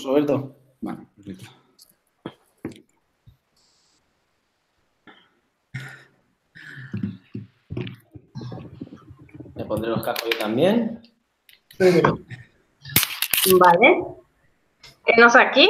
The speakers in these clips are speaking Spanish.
Roberto. Vale, perfecto. Me pondré los cascos yo también. Vale. ¿Enos aquí?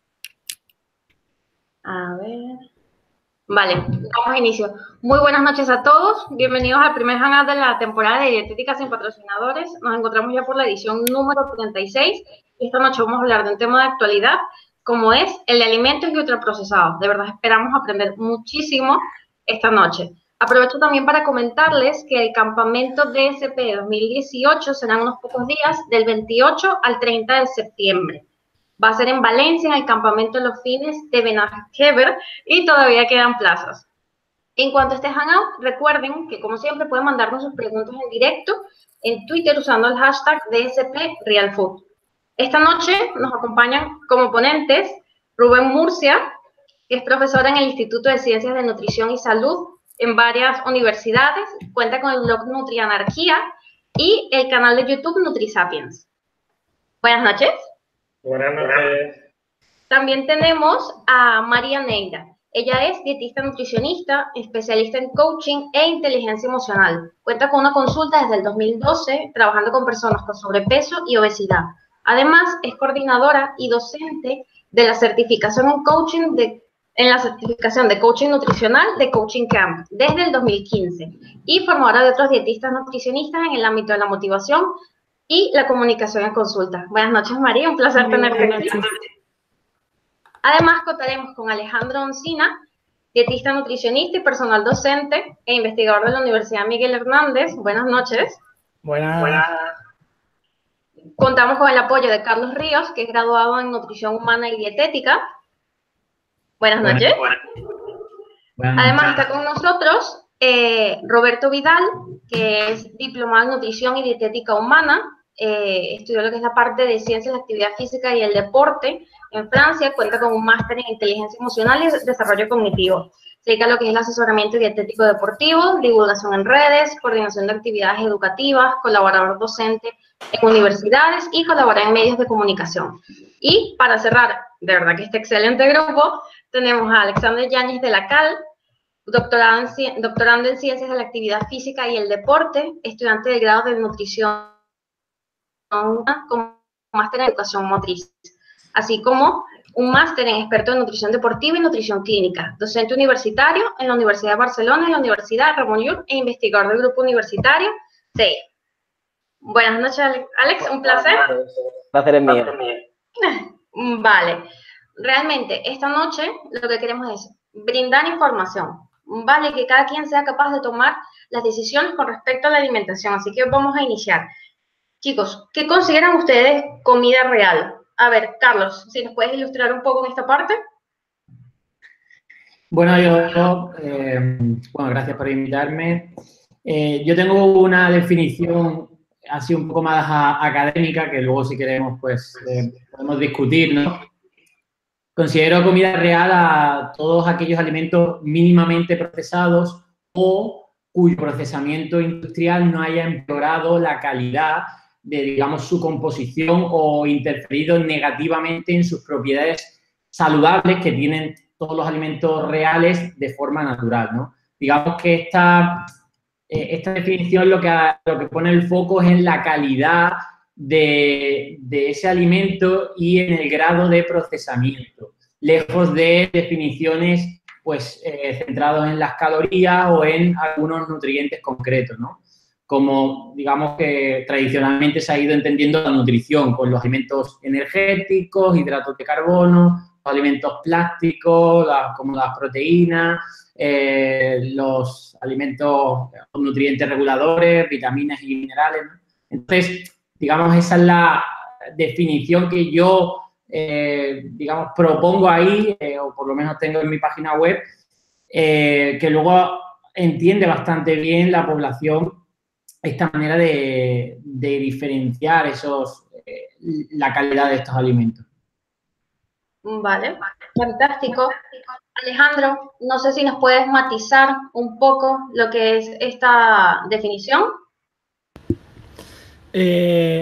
A ver. Vale, damos a inicio. Muy buenas noches a todos. Bienvenidos al primer hangout de la temporada de Dietética sin Patrocinadores. Nos encontramos ya por la edición número 36 y esta noche vamos a hablar de un tema de actualidad como es el de alimentos y ultraprocesados. De verdad esperamos aprender muchísimo esta noche. Aprovecho también para comentarles que el campamento DSP 2018 será en unos pocos días, del 28 al 30 de septiembre. Va a ser en Valencia, en el campamento de los fines de Benajever, y todavía quedan plazas. En cuanto a este hangout, recuerden que, como siempre, pueden mandarnos sus preguntas en directo en Twitter usando el hashtag DSPRealFood. Esta noche nos acompañan como ponentes Rubén Murcia, que es profesor en el Instituto de Ciencias de Nutrición y Salud en varias universidades, cuenta con el blog Nutrianarquía y el canal de YouTube NutriSapiens. Buenas noches. Buenas noches. También tenemos a María Neira. Ella es dietista nutricionista, especialista en coaching e inteligencia emocional. Cuenta con una consulta desde el 2012, trabajando con personas con sobrepeso y obesidad. Además, es coordinadora y docente de la certificación en coaching en la certificación de coaching nutricional de Coaching Camp desde el 2015 y formadora de otros dietistas nutricionistas en el ámbito de la motivación y la comunicación en consulta. Buenas noches, María, un placer tenerte aquí. Además, contaremos con Alejandro Oncina, dietista nutricionista y personal docente e investigador de la Universidad Miguel Hernández. Buenas noches. Buenas. Contamos con el apoyo de Carlos Ríos, que es graduado en Nutrición Humana y Dietética. Buenas noches. Además, está con nosotros Roberto Vidal, que es diplomado en Nutrición y Dietética Humana. Estudió lo que es la parte de Ciencias de la Actividad Física y el Deporte en Francia, cuenta con un máster en Inteligencia Emocional y Desarrollo Cognitivo. Se dedica a lo que es el asesoramiento dietético deportivo, divulgación en redes, coordinación de actividades educativas, colaborador docente en universidades y colabora en medios de comunicación. Y para cerrar, de verdad que este excelente grupo, tenemos a Alexander Yáñez de la Cal, doctorando en Ciencias de la Actividad Física y el Deporte, estudiante del grado de Nutrición con máster en Educación Motriz, así como un máster en experto en nutrición deportiva y nutrición clínica, docente universitario en la Universidad de Barcelona y la Universidad Ramon Llull e investigador del grupo universitario CEI. Buenas noches, Alex, un placer. El placer es mío. Vale, realmente esta noche lo que queremos es brindar información, vale, que cada quien sea capaz de tomar las decisiones con respecto a la alimentación, así que vamos a iniciar. Chicos, ¿qué consideran ustedes comida real? A ver, Carlos, si nos puedes ilustrar un poco en esta parte. Bueno, bueno, gracias por invitarme. Yo tengo una definición así un poco más académica que luego si queremos pues podemos discutir, ¿no? Considero comida real a todos aquellos alimentos mínimamente procesados o cuyo procesamiento industrial no haya empeorado la calidad de, digamos, su composición o interferido negativamente en sus propiedades saludables que tienen todos los alimentos reales de forma natural, ¿no? Digamos que esta definición lo que pone el foco es en la calidad de ese alimento y en el grado de procesamiento, lejos de definiciones pues centrados en las calorías o en algunos nutrientes concretos, ¿no? Como digamos que tradicionalmente se ha ido entendiendo la nutrición con los alimentos energéticos, hidratos de carbono, los alimentos plásticos, como las proteínas, los alimentos con nutrientes reguladores, vitaminas y minerales, ¿no? Entonces, digamos, esa es la definición que yo, digamos, propongo ahí, o por lo menos tengo en mi página web, que luego entiende bastante bien la población esta manera de diferenciar la calidad de estos alimentos. Vale, fantástico. Alejandro, no sé si nos puedes matizar un poco lo que es esta definición.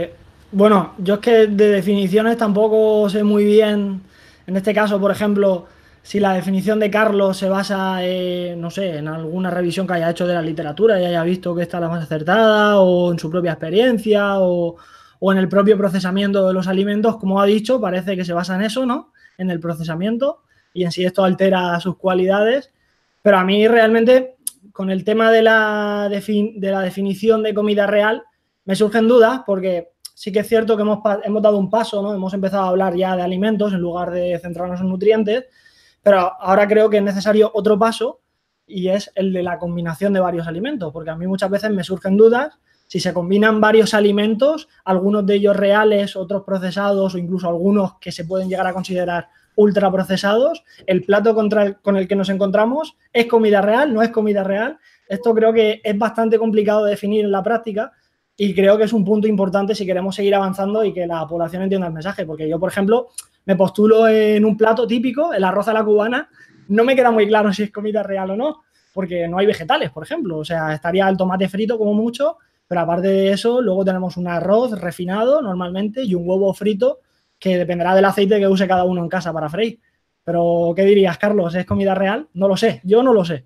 Bueno, yo es que de definiciones tampoco sé muy bien. En este caso, por ejemplo, si la definición de Carlos se basa, no sé, en alguna revisión que haya hecho de la literatura y haya visto que está la más acertada, o en su propia experiencia, o en el propio procesamiento de los alimentos, como ha dicho, parece que se basa en eso, ¿no? En el procesamiento y en si esto altera sus cualidades. Pero a mí realmente, con el tema de la definición de comida real, me surgen dudas porque sí que es cierto que hemos dado un paso, ¿no? Hemos empezado a hablar ya de alimentos en lugar de centrarnos en nutrientes, pero ahora creo que es necesario otro paso y es el de la combinación de varios alimentos, porque a mí muchas veces me surgen dudas si se combinan varios alimentos, algunos de ellos reales, otros procesados o incluso algunos que se pueden llegar a considerar ultraprocesados, el plato con el que nos encontramos es comida real, no es comida real. Esto creo que es bastante complicado de definir en la práctica y creo que es un punto importante si queremos seguir avanzando y que la población entienda el mensaje, porque yo, por ejemplo, me postulo en un plato típico, el arroz a la cubana, no me queda muy claro si es comida real o no, porque no hay vegetales, por ejemplo, o sea, estaría el tomate frito como mucho, pero aparte de eso, luego tenemos un arroz refinado normalmente y un huevo frito que dependerá del aceite que use cada uno en casa para freír. Pero, ¿qué dirías, Carlos? ¿Es comida real? No lo sé, yo no lo sé.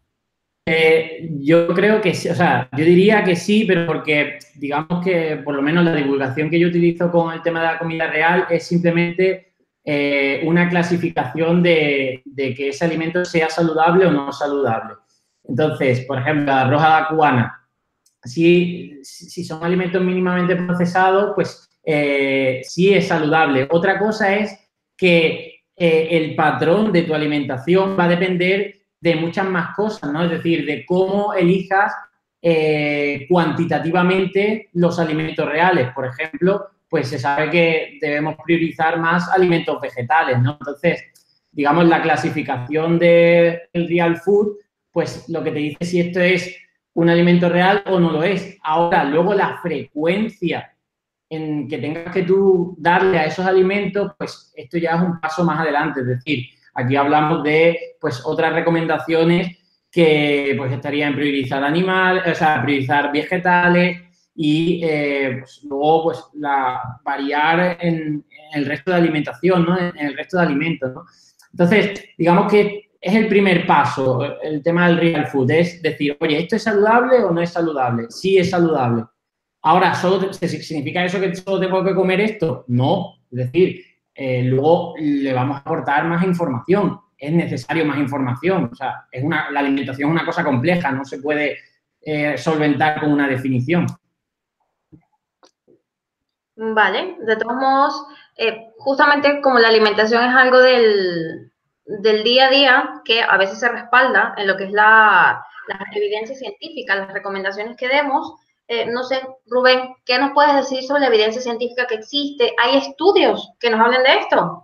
Yo creo que sí, o sea, yo diría que sí, pero porque digamos que por lo menos la divulgación que yo utilizo con el tema de la comida real es simplemente una clasificación de que ese alimento sea saludable o no saludable. Entonces, por ejemplo, la arroz a la cubana, si son alimentos mínimamente procesados, pues sí es saludable. Otra cosa es que el patrón de tu alimentación va a depender de muchas más cosas, ¿no? Es decir, de cómo elijas cuantitativamente los alimentos reales. Por ejemplo, pues se sabe que debemos priorizar más alimentos vegetales, ¿no? Entonces, digamos, la clasificación del real food, pues lo que te dice si esto es un alimento real o no lo es. Ahora, luego la frecuencia en que tengas que tú darle a esos alimentos, pues esto ya es un paso más adelante. Es decir, aquí hablamos de pues otras recomendaciones que pues estarían en priorizar animales, o sea, priorizar vegetales y pues, luego pues variar en el resto de alimentación, ¿no? En el resto de alimentos, ¿no? Entonces, digamos que es el primer paso, el tema del real food, es decir, oye, ¿esto es saludable o no es saludable? Sí es saludable. Ahora, ¿significa eso que solo tengo que comer esto? No, es decir, luego le vamos a aportar más información, es necesario más información, o sea, la alimentación es una cosa compleja, no se puede solventar con una definición. Vale, de todos modos, justamente como la alimentación es algo del día a día que a veces se respalda en lo que es la evidencia científica, las recomendaciones que demos. No sé, Rubén, ¿qué nos puedes decir sobre la evidencia científica que existe? ¿Hay estudios que nos hablen de esto?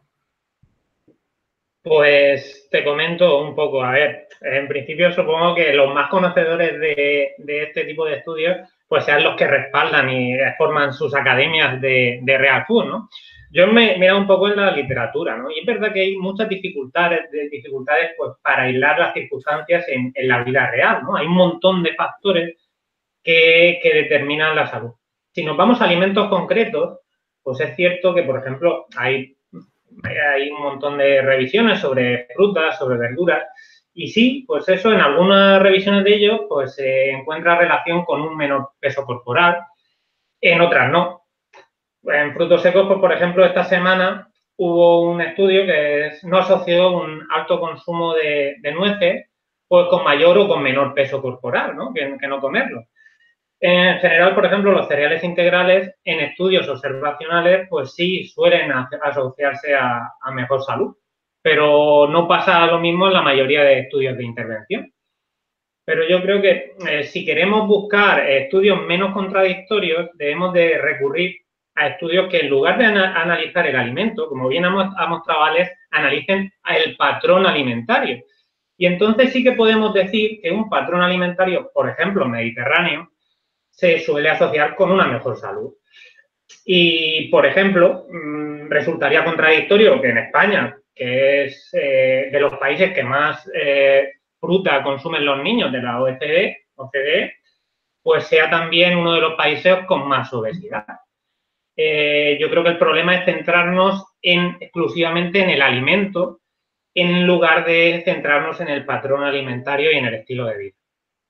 Pues te comento un poco. A ver, en principio supongo que los más conocedores de este tipo de estudios pues sean los que respaldan y forman sus academias de Real Food, ¿no? Yo me he mirado un poco en la literatura, ¿no? Y es verdad que hay muchas dificultades pues, para aislar las circunstancias en la vida real, ¿no? Hay un montón de factores que determinan la salud. Si nos vamos a alimentos concretos, pues es cierto que, por ejemplo, hay un montón de revisiones sobre frutas, sobre verduras, y sí, pues eso, en algunas revisiones de ellos, pues se encuentra relación con un menor peso corporal, en otras no. En frutos secos, pues por ejemplo, esta semana hubo un estudio que no asoció un alto consumo de nueces, pues con mayor o con menor peso corporal, ¿no? Que no comerlo. En general, por ejemplo, los cereales integrales en estudios observacionales, pues sí suelen asociarse a mejor salud, pero no pasa lo mismo en la mayoría de estudios de intervención. Pero yo creo que si queremos buscar estudios menos contradictorios, debemos de recurrir a estudios que en lugar de analizar el alimento, como bien ha mostrado Alex, analicen el patrón alimentario. Y entonces sí que podemos decir que un patrón alimentario, por ejemplo, mediterráneo, se suele asociar con una mejor salud. Y, por ejemplo, resultaría contradictorio que en España, que es de los países que más fruta consumen los niños de la OCDE, pues sea también uno de los países con más obesidad. yo creo que el problema es centrarnos exclusivamente en el alimento en lugar de centrarnos en el patrón alimentario y en el estilo de vida.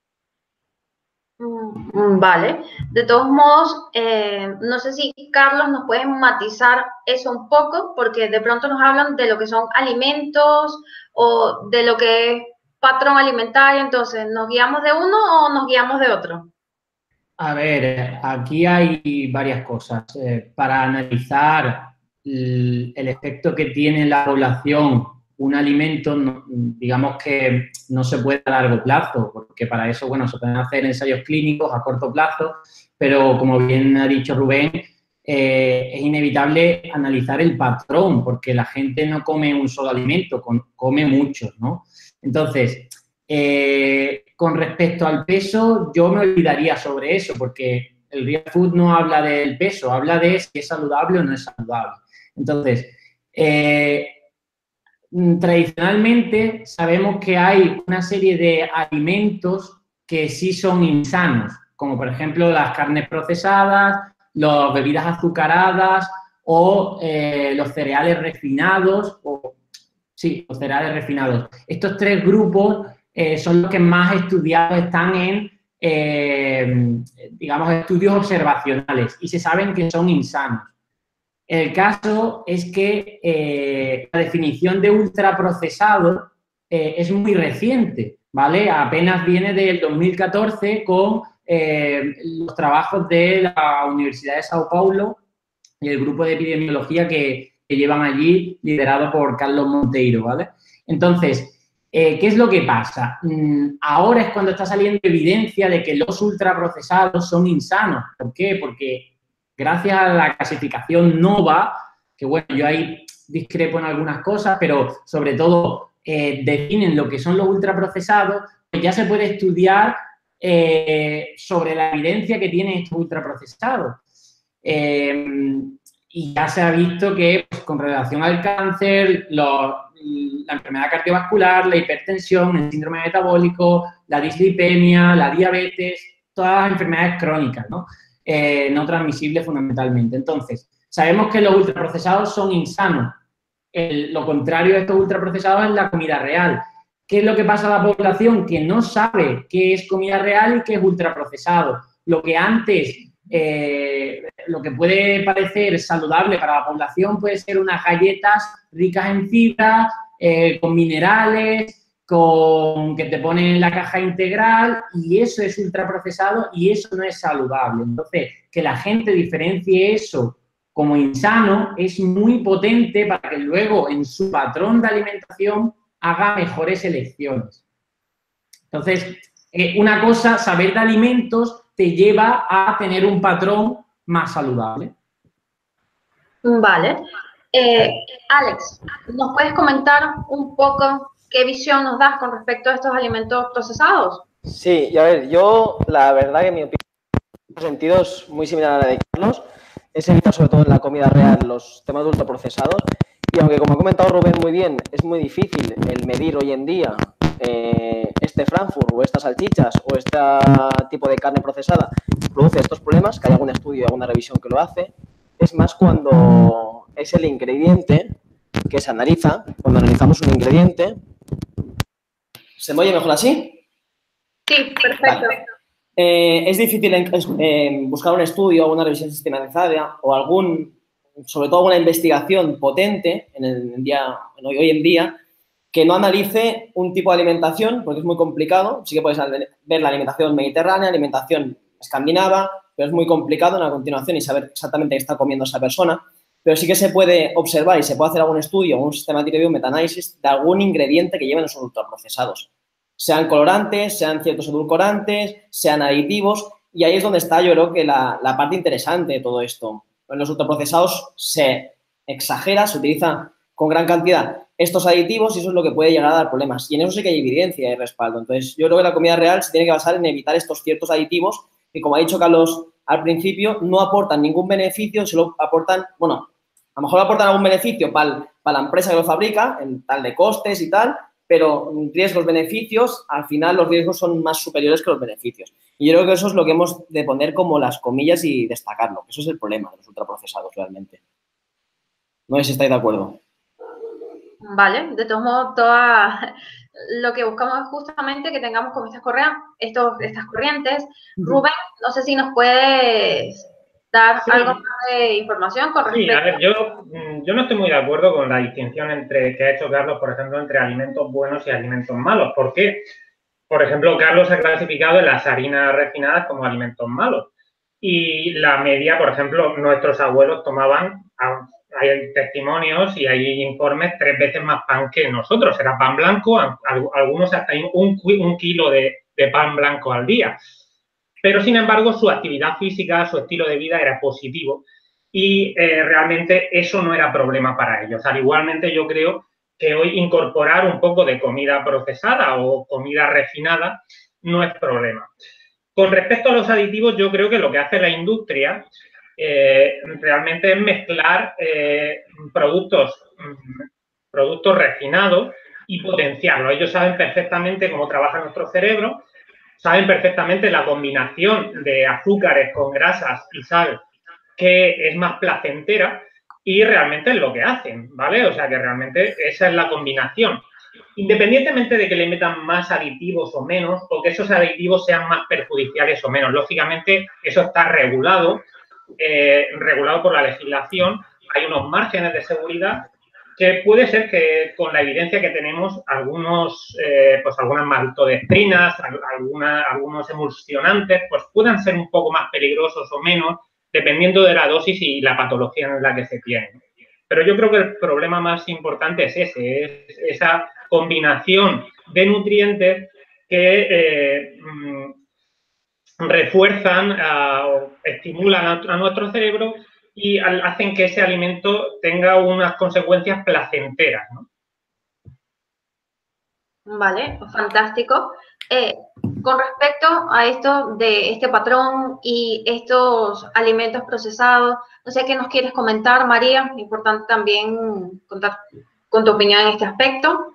Vale. De todos modos, no sé si, Carlos, nos puedes matizar eso un poco, porque de pronto nos hablan de lo que son alimentos o de lo que es patrón alimentario. Entonces, ¿nos guiamos de uno o nos guiamos de otro? A ver, aquí hay varias cosas. Para analizar el efecto que tiene en la población un alimento, digamos que no se puede a largo plazo, porque para eso, bueno, se pueden hacer ensayos clínicos a corto plazo, pero como bien ha dicho Rubén, es inevitable analizar el patrón, porque la gente no come un solo alimento, come muchos, ¿no? Entonces, con respecto al peso, yo me olvidaría sobre eso, porque el real food no habla del peso, habla de si es saludable o no es saludable. Entonces, tradicionalmente sabemos que hay una serie de alimentos que sí son insanos, como por ejemplo las carnes procesadas, las bebidas azucaradas o los cereales refinados. Los cereales refinados. Estos tres grupos son los que más estudiados están en, digamos, estudios observacionales y se saben que son insanos. El caso es que la definición de ultraprocesado es muy reciente, ¿vale? Apenas viene del 2014 con los trabajos de la Universidad de Sao Paulo y el grupo de epidemiología que llevan allí, liderado por Carlos Monteiro, ¿vale? Entonces, ¿qué es lo que pasa? Ahora es cuando está saliendo evidencia de que los ultraprocesados son insanos. ¿Por qué? Porque gracias a la clasificación NOVA, que bueno, yo ahí discrepo en algunas cosas, pero sobre todo definen lo que son los ultraprocesados, pues ya se puede estudiar sobre la evidencia que tienen estos ultraprocesados. Y ya se ha visto que pues, con relación al cáncer, la enfermedad cardiovascular, la hipertensión, el síndrome metabólico, la dislipemia, la diabetes, todas las enfermedades crónicas, ¿no? No transmisibles fundamentalmente. Entonces, sabemos que los ultraprocesados son insanos. Lo contrario de estos ultraprocesados es la comida real. ¿Qué es lo que pasa a la población? Que no sabe qué es comida real y qué es ultraprocesado. Lo que antes, lo que puede parecer saludable para la población puede ser unas galletas ricas en fibra, con minerales, que te ponen en la caja integral, y eso es ultraprocesado y eso no es saludable. Entonces, que la gente diferencie eso como insano es muy potente para que luego en su patrón de alimentación haga mejores elecciones. Entonces, una cosa, saber de alimentos te lleva a tener un patrón más saludable. Vale. Alex, ¿nos puedes comentar un poco qué visión nos das con respecto a estos alimentos procesados? Sí, y a ver, yo la verdad que mi opinión en muchos sentidos muy similar a la de Carlos. Es evitar sobre todo en la comida real los temas de ultraprocesados. Y aunque, como ha comentado Rubén muy bien, es muy difícil el medir hoy en día este Frankfurt o estas salchichas o este tipo de carne procesada produce estos problemas, que hay algún estudio y alguna revisión que lo hace, es más cuando es el ingrediente que se analiza. Cuando analizamos un ingrediente... ¿Se me oye mejor así? Sí, perfecto. Vale. Es difícil buscar un estudio o una revisión sistematizada o sobre todo una investigación potente hoy en día que no analice un tipo de alimentación, porque es muy complicado. Sí que puedes ver la alimentación mediterránea, alimentación escandinava, pero es muy complicado a continuación y saber exactamente qué está comiendo esa persona. Pero sí que se puede observar y se puede hacer algún estudio o un sistemático de un metaanálisis de algún ingrediente que lleven esos ultraprocesados. Sean colorantes, sean ciertos edulcorantes, sean aditivos, y ahí es donde está, yo creo, que la parte interesante de todo esto. En los ultraprocesados se exagera, se utilizan con gran cantidad estos aditivos y eso es lo que puede llegar a dar problemas. Y en eso sí que hay evidencia y respaldo. Entonces, yo creo que la comida real se tiene que basar en evitar estos ciertos aditivos que, como ha dicho Carlos al principio, no aportan ningún beneficio, solo aportan, bueno, a lo mejor aportan algún beneficio para la empresa que lo fabrica, en tal de costes y tal, pero riesgos-beneficios, al final los riesgos son más superiores que los beneficios. Y yo creo que eso es lo que hemos de poner como las comillas y destacarlo. Eso es el problema de los ultraprocesados realmente. No sé si estáis de acuerdo. Vale, de todos modos, lo que buscamos es justamente que tengamos como estas corrientes. Rubén, no sé si nos puedes dar algo más de información con respecto. Sí, a ver, yo no estoy muy de acuerdo con la distinción que ha hecho Carlos, por ejemplo, entre alimentos buenos y alimentos malos. ¿Por qué? Por ejemplo, Carlos ha clasificado las harinas refinadas como alimentos malos. Y la media, por ejemplo, nuestros abuelos tomaban, hay testimonios y hay informes, 3 veces más pan que nosotros. Era pan blanco, algunos hasta un kilo de pan blanco al día. Pero, sin embargo, su actividad física, su estilo de vida era positivo y realmente eso no era problema para ellos. Igualmente, yo creo que hoy incorporar un poco de comida procesada o comida refinada no es problema. Con respecto a los aditivos, yo creo que lo que hace la industria realmente es mezclar productos refinados y potenciarlos. Ellos saben perfectamente cómo trabaja nuestro cerebro, saben perfectamente la combinación de azúcares con grasas y sal que es más placentera y realmente es lo que hacen, ¿vale? O sea que realmente esa es la combinación. Independientemente de que le metan más aditivos o menos, o que esos aditivos sean más perjudiciales o menos. Lógicamente, eso está regulado por la legislación. Hay unos márgenes de seguridad que puede ser que con la evidencia que tenemos, algunas maltodextrinas, algunos emulsionantes, pues puedan ser un poco más peligrosos o menos, dependiendo de la dosis y la patología en la que se tiene. Pero yo creo que el problema más importante es esa combinación de nutrientes que refuerzan o estimulan a nuestro cerebro y hacen que ese alimento tenga unas consecuencias placenteras, ¿no? Vale, fantástico. Con respecto a esto de este patrón y estos alimentos procesados, no sé qué nos quieres comentar, María. Importante también contar con tu opinión en este aspecto.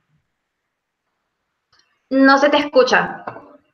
No se te escucha.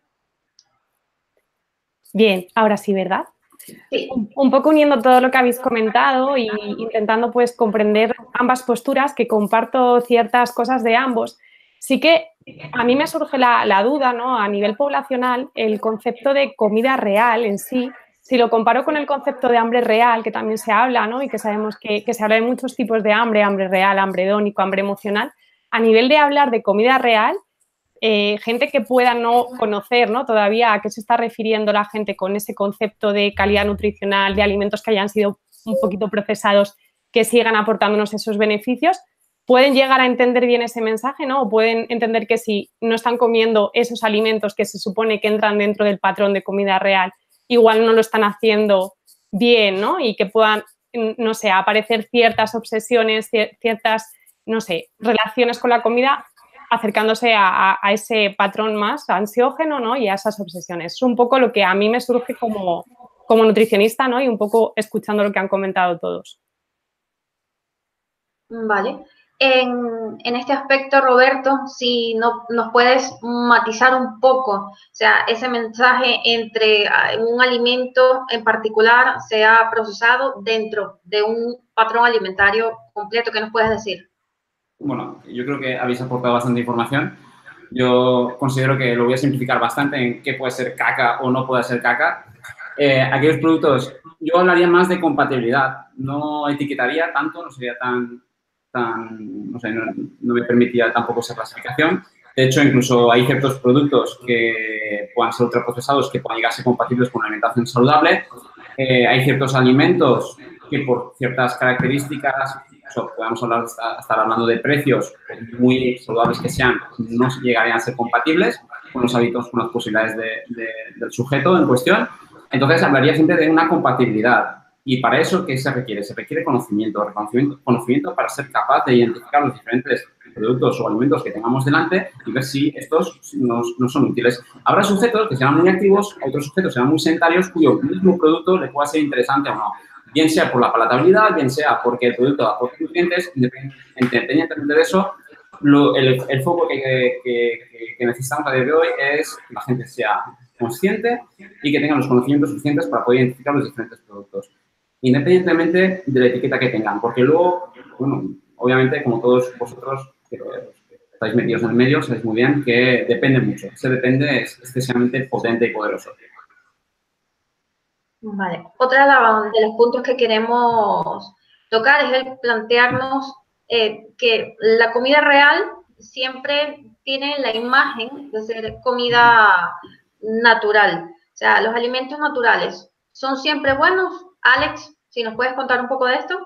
Bien, ahora sí, ¿verdad? Sí. Un poco uniendo todo lo que habéis comentado y intentando pues comprender ambas posturas, que comparto ciertas cosas de ambos. Sí que a mí me surge la duda, ¿no? A nivel poblacional, el concepto de comida real en sí, si lo comparo con el concepto de hambre real, que también se habla, ¿no? Y que sabemos que se habla de muchos tipos de hambre, hambre real, hambre hedónico, hambre emocional. A nivel de hablar de comida real, gente que pueda no conocer, ¿no? Todavía a qué se está refiriendo la gente con ese concepto de calidad nutricional, de alimentos que hayan sido un poquito procesados, que sigan aportándonos esos beneficios, pueden llegar a entender bien ese mensaje, ¿no? O pueden entender que si no están comiendo esos alimentos que se supone que entran dentro del patrón de comida real, igual no lo están haciendo bien, ¿no? Y que puedan, no sé, aparecer ciertas obsesiones, ciertas, no sé, relaciones con la comida acercándose a ese patrón más ansiógeno, ¿no? Y a esas obsesiones. Es un poco lo que a mí me surge como nutricionista, ¿no? Y un poco escuchando lo que han comentado todos. Vale. En este aspecto, Roberto, si nos puedes matizar un poco, o sea, ese mensaje entre un alimento en particular sea procesado dentro de un patrón alimentario completo, ¿qué nos puedes decir? Bueno, yo creo que habéis aportado bastante información. Yo considero que lo voy a simplificar bastante en qué puede ser caca o no puede ser caca. Aquellos productos, yo hablaría más de compatibilidad, no etiquetaría tanto, no sería no sé, no me permitiría tampoco esa clasificación. De hecho, incluso hay ciertos productos que puedan ser ultraprocesados que puedan llegar a ser compatibles con una alimentación saludable. Hay ciertos alimentos que por ciertas características, podemos estar hablando de precios muy saludables que sean, no llegarían a ser compatibles con los hábitos, con las posibilidades del sujeto en cuestión. Entonces, hablaría siempre de una compatibilidad. Y para eso, ¿qué se requiere? Se requiere conocimiento para ser capaz de identificar los diferentes productos o alimentos que tengamos delante y ver si estos no son útiles. Habrá sujetos que serán muy activos, otros sujetos serán muy sedentarios, cuyo mismo producto le pueda ser interesante o no. Bien sea por la palatabilidad, bien sea porque el producto aporta nutrientes, independientemente de eso, el foco que necesitamos a día de hoy es que la gente sea consciente y que tenga los conocimientos suficientes para poder identificar los diferentes productos, independientemente de la etiqueta que tengan, porque luego, bueno, obviamente, como todos vosotros que estáis metidos en el medio, sabéis muy bien que depende mucho. Ese depende es excesivamente potente y poderoso. Vale. Otra de los puntos que queremos tocar es el plantearnos que la comida real siempre tiene la imagen de ser comida natural. O sea, los alimentos naturales son siempre buenos. Alex, si nos puedes contar un poco de esto.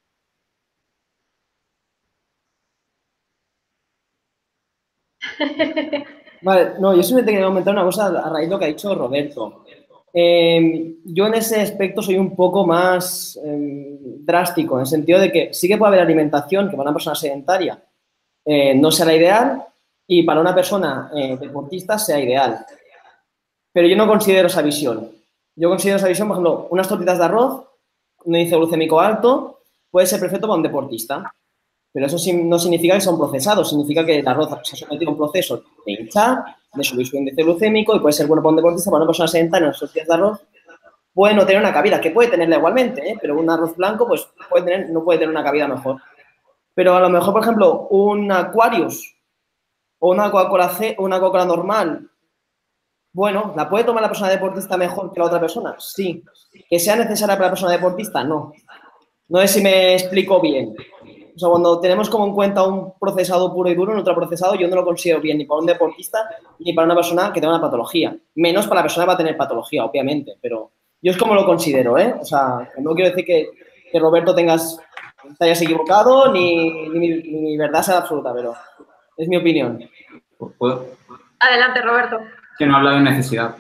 Vale, no, yo simplemente quería comentar una cosa a raíz de lo que ha dicho Roberto. Yo en ese aspecto soy un poco más drástico, en el sentido de que sí que puede haber alimentación que para una persona sedentaria no sea la ideal y para una persona deportista sea ideal. Pero yo no considero esa visión. Yo considero esa visión, por ejemplo, unas tortitas de arroz, un índice glucémico alto, puede ser perfecto para un deportista. Pero eso no significa que sea un procesado, significa que el arroz se ha sometido a un proceso de hinchar, de subir su índice glucémico y puede ser bueno para un deportista, para una persona sedentaria, unas tortillas de arroz puede no tener una cabida, que puede tenerla igualmente, pero un arroz blanco pues no puede tener una cabida mejor. Pero a lo mejor, por ejemplo, un Aquarius o una Coca-Cola normal, bueno, ¿la puede tomar la persona deportista mejor que la otra persona? Sí. ¿Que sea necesaria para la persona deportista? No. No sé si me explico bien. O sea, cuando tenemos como en cuenta un procesado puro y duro, un ultraprocesado, yo no lo considero bien ni para un deportista ni para una persona que tenga una patología. Menos para la persona que va a tener patología, obviamente, pero yo es como lo considero, ¿eh? O sea, no quiero decir que Roberto te hayas equivocado ni mi verdad sea absoluta, pero es mi opinión. ¿Puedo? Adelante, Roberto. Que no habla de necesidad.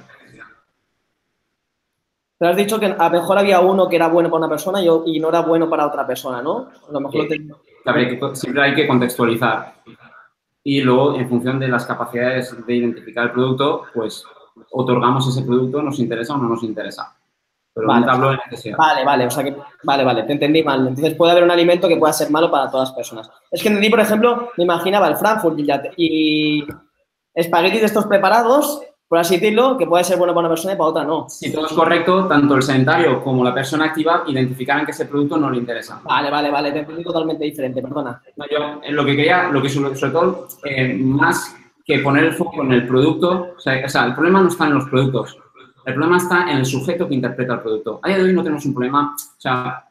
Pero has dicho que a lo mejor había uno que era bueno para una persona y no era bueno para otra persona, ¿no? A lo mejor siempre hay que contextualizar. Y luego, en función de las capacidades de identificar el producto, pues otorgamos ese producto, nos interesa o no nos interesa. Pero vale, nunca hablo de necesidad. Vale, o sea que, vale, te entendí mal. Entonces puede haber un alimento que pueda ser malo para todas las personas. Es que entendí, por ejemplo, me imaginaba el Frankfurt y espaguetis de estos preparados, por así decirlo, que puede ser bueno para una persona y para otra no. Si todo es correcto, tanto el sedentario como la persona activa identificarán que ese producto no le interesa. Vale, te entendí totalmente diferente, perdona. No, yo sobre todo, más que poner el foco en el producto, o sea, el problema no está en los productos, el problema está en el sujeto que interpreta el producto. A día de hoy no tenemos un problema, o sea,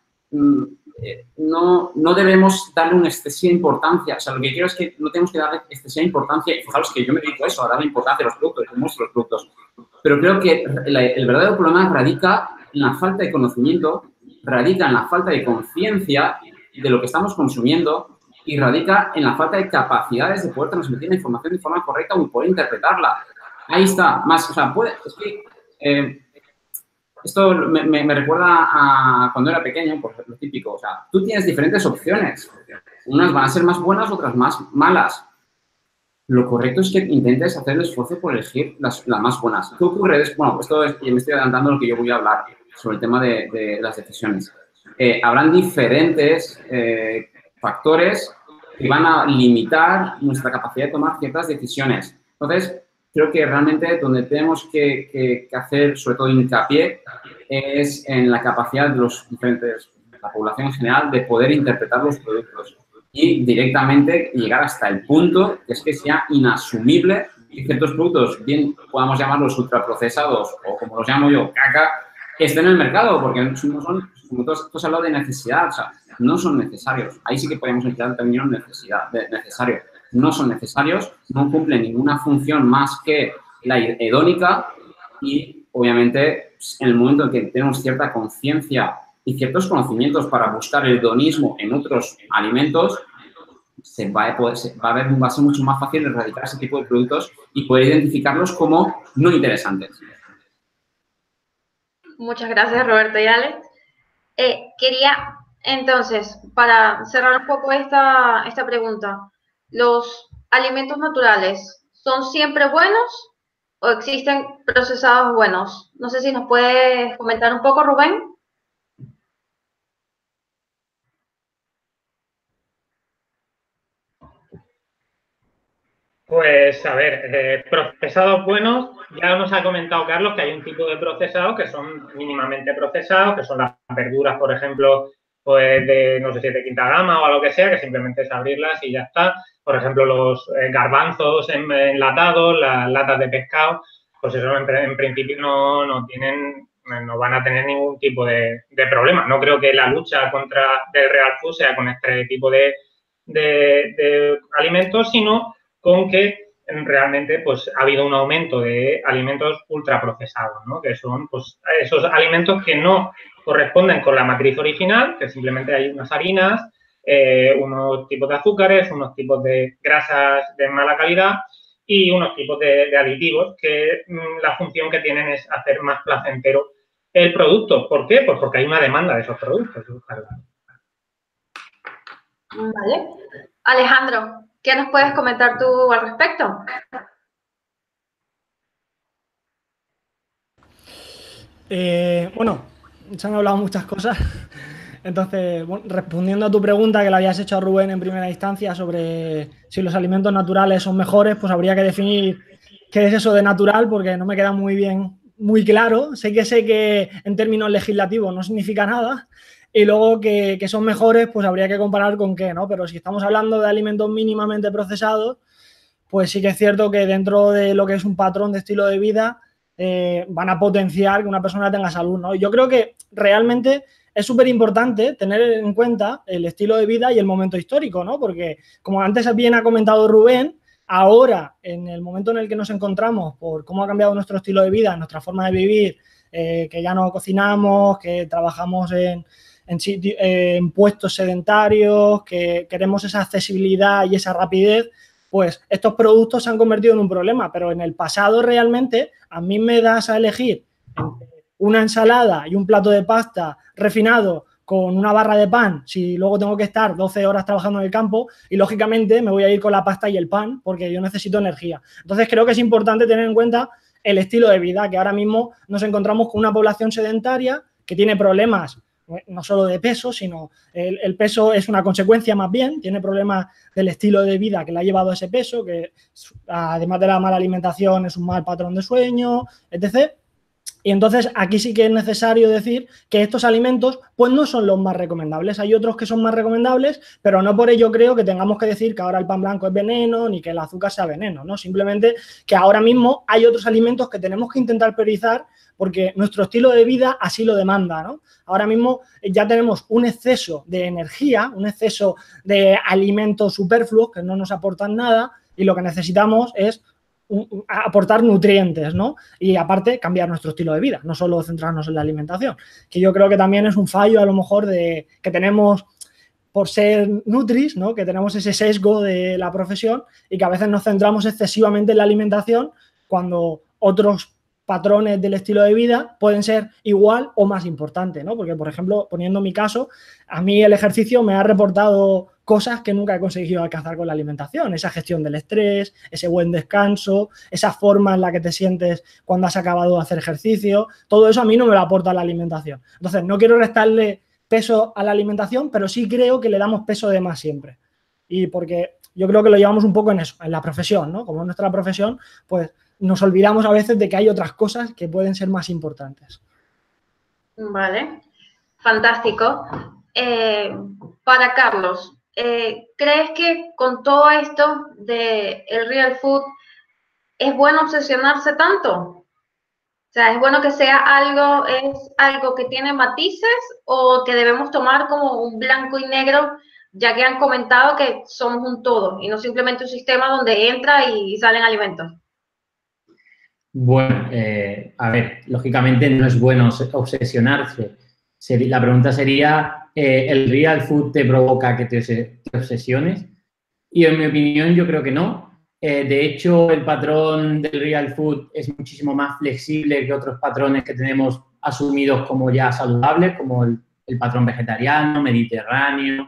no debemos darle una excesiva importancia. O sea, lo que quiero es que no tenemos que darle excesiva importancia. Y fijaros que yo me dedico a eso, a darle importancia a los productos, yo muestro los productos. Pero creo que el verdadero problema radica en la falta de conocimiento, radica en la falta de conciencia de lo que estamos consumiendo y radica en la falta de capacidades de poder transmitir la información de forma correcta o poder interpretarla. Ahí está. Más, o sea, es que esto me recuerda a cuando era pequeño, pues lo típico. O sea, tú tienes diferentes opciones. Unas van a ser más buenas, otras más malas. Lo correcto es que intentes hacer el esfuerzo por elegir las más buenas. ¿Qué ocurre? Bueno, y me estoy adelantando lo que yo voy a hablar sobre el tema de las decisiones. Habrán diferentes factores que van a limitar nuestra capacidad de tomar ciertas decisiones. Entonces, creo que realmente donde tenemos que hacer, sobre todo, hincapié es en la capacidad de los diferentes, la población en general, de poder interpretar los productos y directamente llegar hasta el punto que es que sea inasumible que ciertos productos, bien podamos llamarlos ultraprocesados o como los llamo yo, caca, estén en el mercado, porque no son, como tú has hablado de necesidad, o sea, no son necesarios. Ahí sí que podemos emplear el término necesario. No son necesarios, no cumplen ninguna función más que la hedónica y, obviamente, en el momento en que tenemos cierta conciencia y ciertos conocimientos para buscar el hedonismo en otros alimentos, va a ser mucho más fácil erradicar ese tipo de productos y poder identificarlos como no interesantes. Muchas gracias, Roberto y Alex. Quería, entonces, para cerrar un poco esta pregunta, ¿los alimentos naturales son siempre buenos o existen procesados buenos? No sé si nos puedes comentar un poco, Rubén. Pues, a ver, procesados buenos, ya nos ha comentado Carlos que hay un tipo de procesados que son mínimamente procesados, que son las verduras, por ejemplo, pues de, no sé si de quinta gama o algo que sea, que simplemente es abrirlas y ya está. Por ejemplo, los garbanzos enlatados, las latas de pescado, pues eso en principio no tienen, no van a tener ningún tipo de problema. No creo que la lucha contra del real food sea con este tipo de alimentos, sino con que realmente pues ha habido un aumento de alimentos ultraprocesados, ¿no? Que son pues esos alimentos que no corresponden con la matriz original, que simplemente hay unas harinas, unos tipos de azúcares, unos tipos de grasas de mala calidad y unos tipos de aditivos que la función que tienen es hacer más placentero el producto. ¿Por qué? Pues porque hay una demanda de esos productos. Vale. Alejandro, ¿qué nos puedes comentar tú al respecto? Bueno, se han hablado muchas cosas. Entonces, bueno, respondiendo a tu pregunta que le habías hecho a Rubén en primera instancia sobre si los alimentos naturales son mejores, pues habría que definir qué es eso de natural, porque no me queda muy claro. Sé que en términos legislativos no significa nada. Y luego que son mejores, pues habría que comparar con qué, ¿no? Pero si estamos hablando de alimentos mínimamente procesados, pues sí que es cierto que dentro de lo que es un patrón de estilo de vida, van a potenciar que una persona tenga salud, ¿no? Yo creo que realmente es súper importante tener en cuenta el estilo de vida y el momento histórico, ¿no? Porque, como antes bien ha comentado Rubén, ahora, en el momento en el que nos encontramos por cómo ha cambiado nuestro estilo de vida, nuestra forma de vivir, que ya no cocinamos, que trabajamos en puestos sedentarios, que queremos esa accesibilidad y esa rapidez, pues estos productos se han convertido en un problema, pero en el pasado realmente a mí me das a elegir entre una ensalada y un plato de pasta refinado con una barra de pan, si luego tengo que estar 12 horas trabajando en el campo, y lógicamente me voy a ir con la pasta y el pan porque yo necesito energía. Entonces creo que es importante tener en cuenta el estilo de vida, que ahora mismo nos encontramos con una población sedentaria que tiene problemas no solo de peso, sino el peso es una consecuencia más bien, tiene problemas del estilo de vida que le ha llevado a ese peso, que además de la mala alimentación es un mal patrón de sueño, etc. Y entonces aquí sí que es necesario decir que estos alimentos pues no son los más recomendables. Hay otros que son más recomendables, pero no por ello creo que tengamos que decir que ahora el pan blanco es veneno ni que el azúcar sea veneno, ¿no? Simplemente que ahora mismo hay otros alimentos que tenemos que intentar priorizar porque nuestro estilo de vida así lo demanda, ¿no? Ahora mismo ya tenemos un exceso de energía, un exceso de alimentos superfluos que no nos aportan nada y lo que necesitamos es aportar nutrientes, ¿no? Y aparte cambiar nuestro estilo de vida, no solo centrarnos en la alimentación, que yo creo que también es un fallo a lo mejor de que tenemos por ser nutris, ¿no? Que tenemos ese sesgo de la profesión y que a veces nos centramos excesivamente en la alimentación cuando otros patrones del estilo de vida pueden ser igual o más importantes, ¿no? Porque, por ejemplo, poniendo mi caso, a mí el ejercicio me ha reportado cosas que nunca he conseguido alcanzar con la alimentación, esa gestión del estrés, ese buen descanso, esa forma en la que te sientes cuando has acabado de hacer ejercicio, todo eso a mí no me lo aporta la alimentación. Entonces, no quiero restarle peso a la alimentación, pero sí creo que le damos peso de más siempre. Y porque yo creo que lo llevamos un poco en eso, en la profesión, ¿no? Como es nuestra profesión, pues nos olvidamos a veces de que hay otras cosas que pueden ser más importantes. Vale, fantástico. Para Carlos, ¿crees que con todo esto del real food es bueno obsesionarse tanto? O sea, ¿es bueno que sea algo que tiene matices o que debemos tomar como un blanco y negro, ya que han comentado que somos un todo y no simplemente un sistema donde entra y salen alimentos? Bueno, a ver, lógicamente no es bueno obsesionarse. La pregunta sería, ¿el real food te provoca que te obsesiones? Y en mi opinión yo creo que no. De hecho, el patrón del real food es muchísimo más flexible que otros patrones que tenemos asumidos como ya saludables, como el patrón vegetariano, mediterráneo,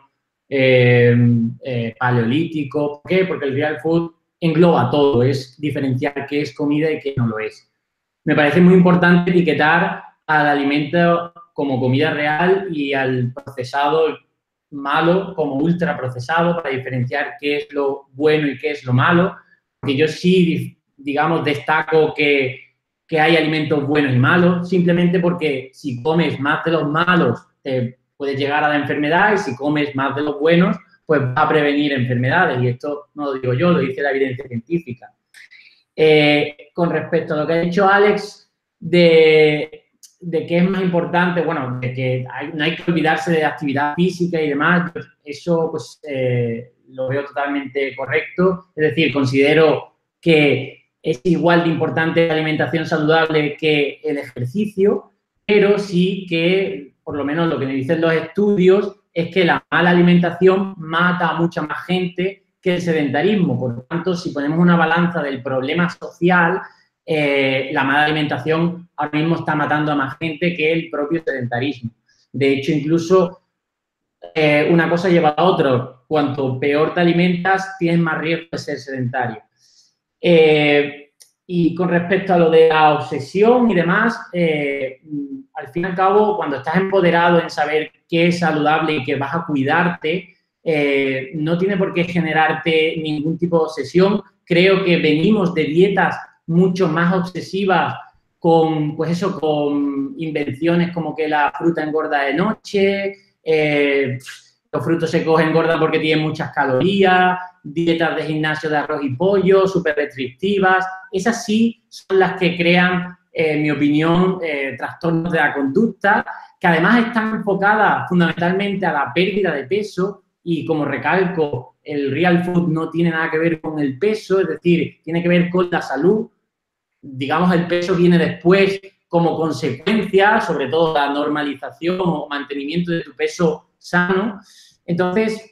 paleolítico. ¿Por qué? Porque el real food engloba todo, es diferenciar qué es comida y qué no lo es. Me parece muy importante etiquetar al alimento como comida real y al procesado malo como ultraprocesado para diferenciar qué es lo bueno y qué es lo malo, porque yo sí, digamos, destaco que hay alimentos buenos y malos, simplemente porque si comes más de los malos te puedes llegar a la enfermedad y si comes más de los buenos, pues va a prevenir enfermedades. Y esto no lo digo yo, lo dice la evidencia científica. Con respecto a lo que ha dicho Alex, de qué es más importante, bueno, de que no hay que olvidarse de actividad física y demás, eso pues lo veo totalmente correcto. Es decir, considero que es igual de importante la alimentación saludable que el ejercicio, pero sí que, por lo menos lo que me dicen los estudios, es que la mala alimentación mata a mucha más gente que el sedentarismo. Por lo tanto, si ponemos una balanza del problema social, la mala alimentación ahora mismo está matando a más gente que el propio sedentarismo. De hecho, incluso una cosa lleva a otra. Cuanto peor te alimentas, tienes más riesgo de ser sedentario. Y con respecto a lo de la obsesión y demás, al fin y al cabo, cuando estás empoderado en saber qué es saludable y que vas a cuidarte, no tiene por qué generarte ningún tipo de obsesión. Creo que venimos de dietas mucho más obsesivas con, pues eso, con invenciones como que la fruta engorda de noche, los frutos secos engordan porque tienen muchas calorías, dietas de gimnasio de arroz y pollo, súper restrictivas. Esas sí son las que crean, en mi opinión, trastornos de la conducta, que además están enfocadas fundamentalmente a la pérdida de peso y, como recalco, el real food no tiene nada que ver con el peso, es decir, tiene que ver con la salud. Digamos, el peso viene después como consecuencia, sobre todo la normalización o mantenimiento de tu peso sano. Entonces,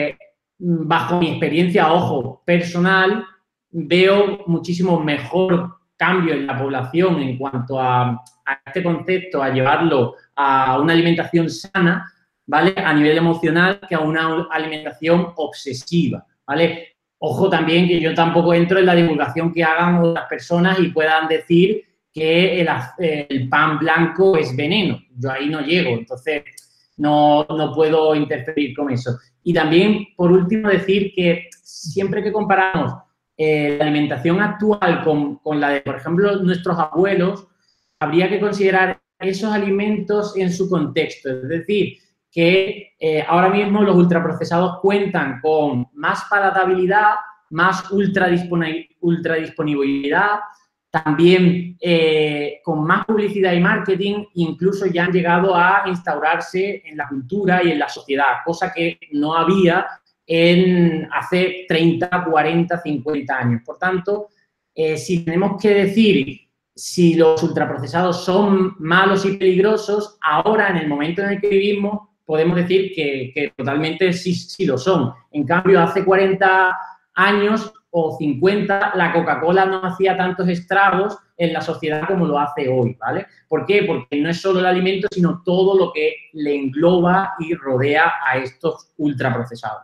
bajo mi experiencia, ojo, personal, veo muchísimo mejor cambio en la población en cuanto a este concepto, a llevarlo a una alimentación sana, ¿vale? A nivel emocional, que a una alimentación obsesiva, ¿vale? Ojo también que yo tampoco entro en la divulgación que hagan otras personas y puedan decir que el pan blanco es veneno. Yo ahí no llego, entonces no puedo interferir con eso. Y también, por último, decir que siempre que comparamos la alimentación actual con la de, por ejemplo, nuestros abuelos, habría que considerar esos alimentos en su contexto. Es decir, que ahora mismo los ultraprocesados cuentan con más palatabilidad, más ultradisponibilidad, también con más publicidad y marketing, incluso ya han llegado a instaurarse en la cultura y en la sociedad, cosa que no había hace 30, 40, 50 años. Por tanto, si tenemos que decir si los ultraprocesados son malos y peligrosos, ahora, en el momento en el que vivimos, podemos decir que totalmente sí lo son. En cambio, hace 40 años o 50, la Coca-Cola no hacía tantos estragos en la sociedad como lo hace hoy, ¿vale? ¿Por qué? Porque no es solo el alimento, sino todo lo que le engloba y rodea a estos ultraprocesados.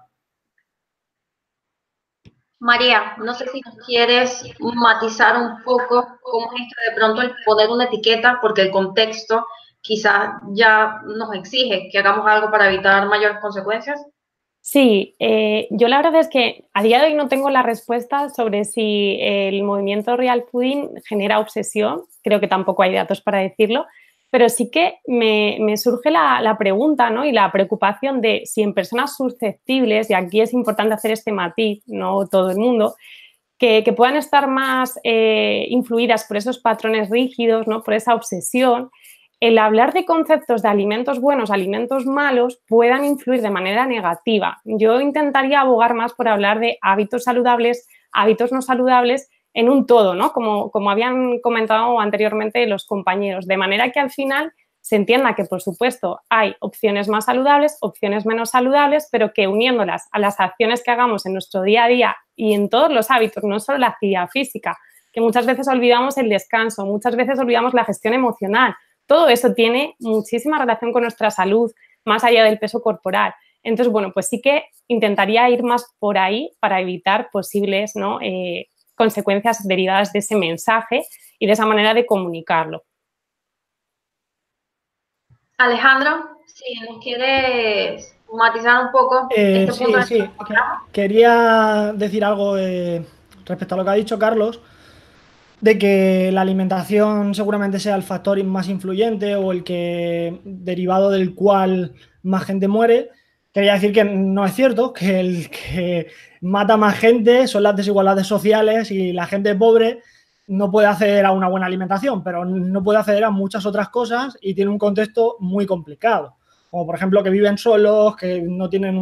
María, no sé si quieres matizar un poco cómo es esto de pronto el poner una etiqueta, porque el contexto quizás ya nos exige que hagamos algo para evitar mayores consecuencias. Sí, yo la verdad es que a día de hoy no tengo la respuesta sobre si el movimiento real fooding genera obsesión, creo que tampoco hay datos para decirlo, pero sí que me surge la pregunta, ¿no? Y la preocupación de si en personas susceptibles, y aquí es importante hacer este matiz, no todo el mundo, que puedan estar más influidas por esos patrones rígidos, ¿no? Por esa obsesión, el hablar de conceptos de alimentos buenos, alimentos malos, puedan influir de manera negativa. Yo intentaría abogar más por hablar de hábitos saludables, hábitos no saludables, en un todo, ¿no? Como habían comentado anteriormente los compañeros, de manera que al final se entienda que, por supuesto, hay opciones más saludables, opciones menos saludables, pero que uniéndolas a las acciones que hagamos en nuestro día a día y en todos los hábitos, no solo la actividad física, que muchas veces olvidamos el descanso, muchas veces olvidamos la gestión emocional. Todo eso tiene muchísima relación con nuestra salud, más allá del peso corporal. Entonces, bueno, pues sí que intentaría ir más por ahí para evitar posibles, ¿no? Consecuencias derivadas de ese mensaje y de esa manera de comunicarlo. Alejandro, si nos quieres matizar un poco este punto. Sí. Quería decir algo respecto a lo que ha dicho Carlos, de que la alimentación seguramente sea el factor más influyente o el que derivado del cual más gente muere, quería decir que no es cierto, que el que mata más gente son las desigualdades sociales y la gente pobre no puede acceder a una buena alimentación, pero no puede acceder a muchas otras cosas y tiene un contexto muy complicado, como por ejemplo que viven solos, que no tienen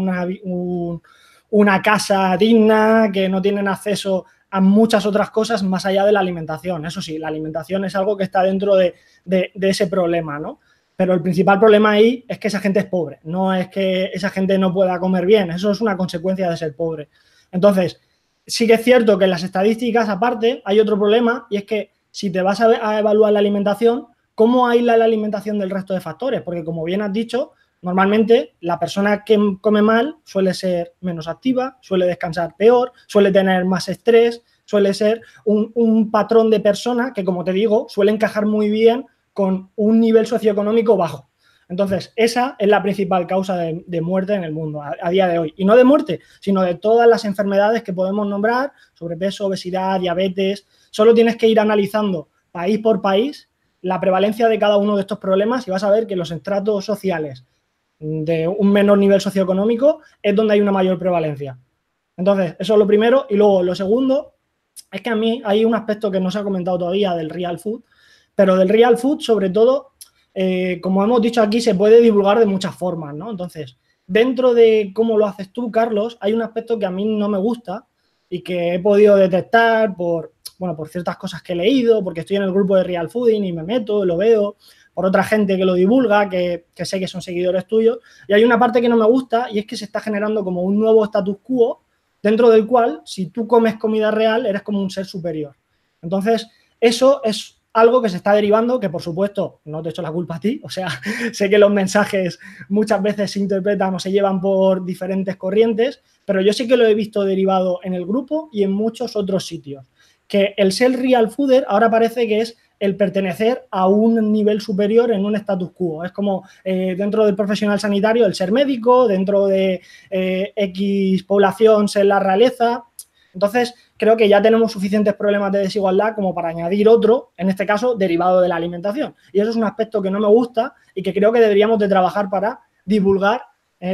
una casa digna, que no tienen acceso a muchas otras cosas más allá de la alimentación. Eso sí, la alimentación es algo que está dentro de ese problema, ¿no? Pero el principal problema ahí es que esa gente es pobre, no es que esa gente no pueda comer bien, eso es una consecuencia de ser pobre. Entonces, sí que es cierto que en las estadísticas, aparte, hay otro problema y es que si te vas a evaluar la alimentación, ¿cómo aísla la alimentación del resto de factores? Porque, como bien has dicho, normalmente la persona que come mal suele ser menos activa, suele descansar peor, suele tener más estrés, suele ser un patrón de persona que, como te digo, suele encajar muy bien con un nivel socioeconómico bajo. Entonces, esa es la principal causa de muerte en el mundo a día de hoy. Y no de muerte, sino de todas las enfermedades que podemos nombrar, sobrepeso, obesidad, diabetes. Solo tienes que ir analizando país por país la prevalencia de cada uno de estos problemas y vas a ver que los estratos sociales de un menor nivel socioeconómico es donde hay una mayor prevalencia. Entonces, eso es lo primero. Y luego, lo segundo, es que a mí hay un aspecto que no se ha comentado todavía del real food, pero del real food, sobre todo, como hemos dicho aquí, se puede divulgar de muchas formas, ¿no? Entonces, dentro de cómo lo haces tú, Carlos, hay un aspecto que a mí no me gusta y que he podido detectar por ciertas cosas que he leído, porque estoy en el grupo de Real Fooding y me meto, lo veo, por otra gente que lo divulga, que sé que son seguidores tuyos, y hay una parte que no me gusta y es que se está generando como un nuevo status quo dentro del cual, si tú comes comida real, eres como un ser superior. Entonces, eso es algo que se está derivando, que por supuesto no te echo la culpa a ti, o sea, sé que los mensajes muchas veces se interpretan o se llevan por diferentes corrientes, pero yo sí que lo he visto derivado en el grupo y en muchos otros sitios, que el ser real fooder ahora parece que es el pertenecer a un nivel superior en un status quo. Es como dentro del profesional sanitario el ser médico, dentro de X población ser la realeza. Entonces, creo que ya tenemos suficientes problemas de desigualdad como para añadir otro, en este caso, derivado de la alimentación. Y eso es un aspecto que no me gusta y que creo que deberíamos de trabajar para divulgar,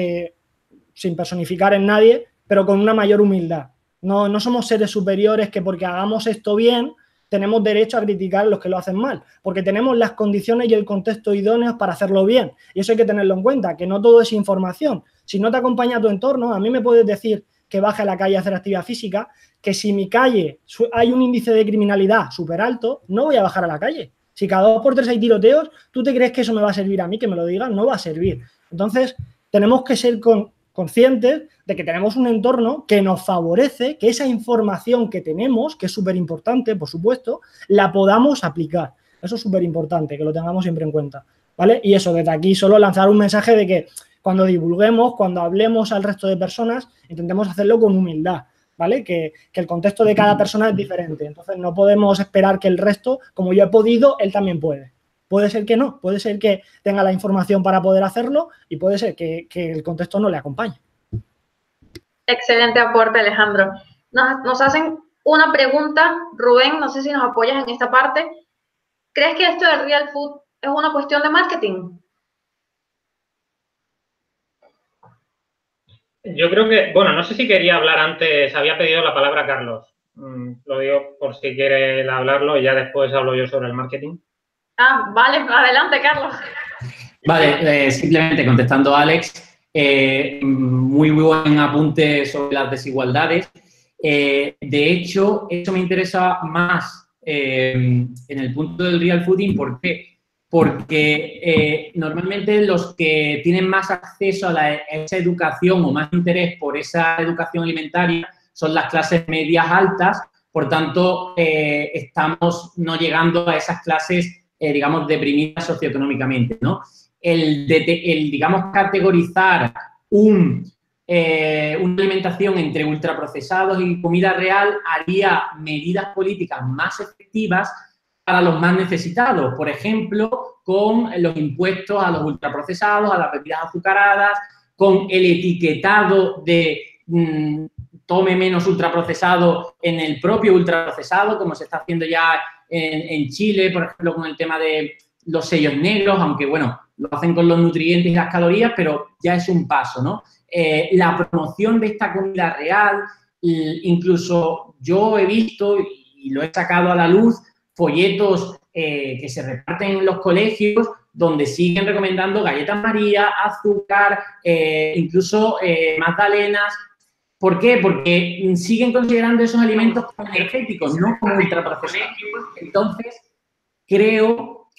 sin personificar en nadie, pero con una mayor humildad. No somos seres superiores que porque hagamos esto bien tenemos derecho a criticar a los que lo hacen mal, porque tenemos las condiciones y el contexto idóneos para hacerlo bien. Y eso hay que tenerlo en cuenta, que no todo es información. Si no te acompaña tu entorno, a mí me puedes decir que baje a la calle a hacer actividad física, que si en mi calle hay un índice de criminalidad súper alto, no voy a bajar a la calle. Si cada 2 por 3 hay tiroteos, ¿tú te crees que eso me va a servir a mí? Que me lo digan, no va a servir. Entonces, tenemos que ser conscientes de que tenemos un entorno que nos favorece, que esa información que tenemos, que es súper importante, por supuesto, la podamos aplicar. Eso es súper importante, que lo tengamos siempre en cuenta, ¿vale? Y eso, desde aquí solo lanzar un mensaje de que cuando divulguemos, cuando hablemos al resto de personas, intentemos hacerlo con humildad, ¿vale? Que el contexto de cada persona es diferente. Entonces, no podemos esperar que el resto, como yo he podido, él también puede. Puede ser que no, puede ser que tenga la información para poder hacerlo y puede ser que el contexto no le acompañe. Excelente aporte, Alejandro. Nos hacen una pregunta, Rubén, no sé si nos apoyas en esta parte. ¿Crees que esto del real food es una cuestión de marketing? Yo creo que, bueno, no sé si quería hablar antes, había pedido la palabra Carlos. Lo digo por si quiere hablarlo y ya después hablo yo sobre el marketing. Ah, vale, adelante, Carlos. Vale, simplemente contestando a Alex, muy buen apunte sobre las desigualdades. De hecho, eso me interesa más en el punto del real fooding. ¿Por qué? Porque normalmente los que tienen más acceso a esa educación o más interés por esa educación alimentaria son las clases medias altas. Por tanto, estamos no llegando a esas clases, digamos, deprimidas socioeconómicamente, ¿no? Digamos, categorizar una alimentación entre ultraprocesados y comida real haría medidas políticas más efectivas para los más necesitados. Por ejemplo, con los impuestos a los ultraprocesados, a las bebidas azucaradas, con el etiquetado de tome menos ultraprocesado en el propio ultraprocesado, como se está haciendo ya en Chile, por ejemplo, con el tema de los sellos negros, aunque, bueno, lo hacen con los nutrientes y las calorías, pero ya es un paso, ¿no? La promoción de esta comida real, incluso yo he visto y lo he sacado a la luz, folletos que se reparten en los colegios donde siguen recomendando galletas María, azúcar, incluso magdalenas. ¿Por qué? Porque siguen considerando esos alimentos como energéticos, no como ultraprocesados. Entonces, creo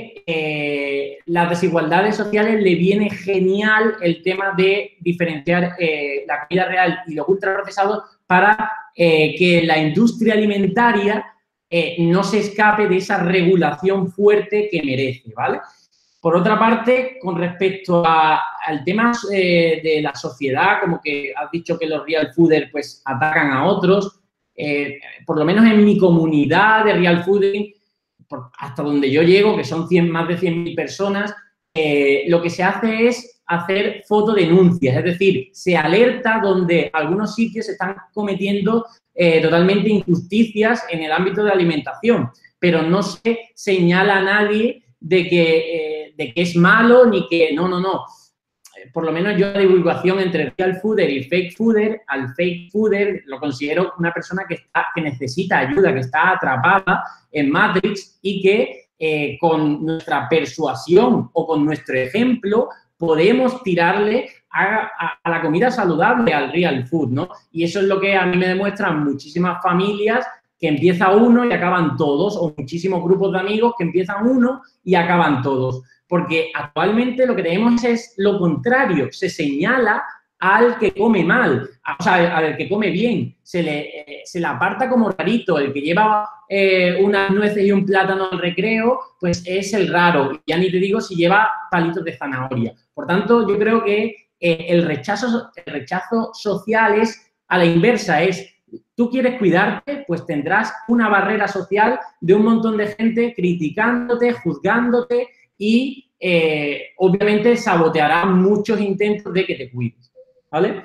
que las desigualdades sociales le viene genial el tema de diferenciar la comida real y los ultraprocesados para que la industria alimentaria no se escape de esa regulación fuerte que merece, ¿vale? Por otra parte, con respecto al tema de la sociedad, como que has dicho que los real fooders pues atacan a otros, por lo menos en mi comunidad de real fooding, hasta donde yo llego, que son más de 100.000 personas, lo que se hace es hacer fotodenuncias, es decir, se alerta donde algunos sitios están cometiendo totalmente injusticias en el ámbito de alimentación, pero no se señala a nadie de que es malo ni que no. Por lo menos yo la divulgación entre real fooder y fake fooder, al fake fooder lo considero una persona que necesita ayuda, que está atrapada en Matrix y que con nuestra persuasión o con nuestro ejemplo podemos tirarle a la comida saludable, al real food, ¿no? Y eso es lo que a mí me demuestran muchísimas familias que empieza uno y acaban todos, o muchísimos grupos de amigos que empiezan uno y acaban todos. Porque actualmente lo que tenemos es lo contrario, se señala al que come mal, o sea, al que come bien, se le aparta como rarito, el que lleva unas nueces y un plátano al recreo, pues es el raro, ya ni te digo si lleva palitos de zanahoria. Por tanto, yo creo que el rechazo social es a la inversa, es tú quieres cuidarte, pues tendrás una barrera social de un montón de gente criticándote, juzgándote y obviamente sabotearán muchos intentos de que te cuides, ¿vale?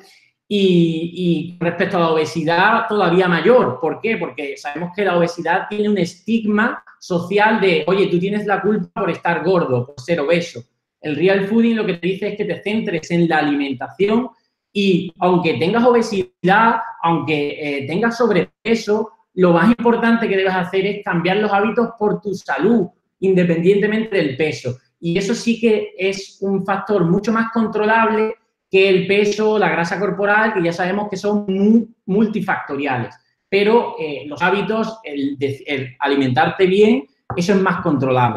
Y respecto a la obesidad, todavía mayor. ¿Por qué? Porque sabemos que la obesidad tiene un estigma social de, oye, tú tienes la culpa por estar gordo, por ser obeso. El real fooding lo que te dice es que te centres en la alimentación y aunque tengas obesidad, aunque tengas sobrepeso, lo más importante que debes hacer es cambiar los hábitos por tu salud, independientemente del peso. Y eso sí que es un factor mucho más controlable que el peso, la grasa corporal, que ya sabemos que son multifactoriales. Pero los hábitos, el alimentarte bien, eso es más controlable.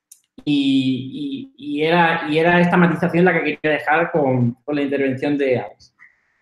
Y era esta matización la que quería dejar con la intervención de Alex.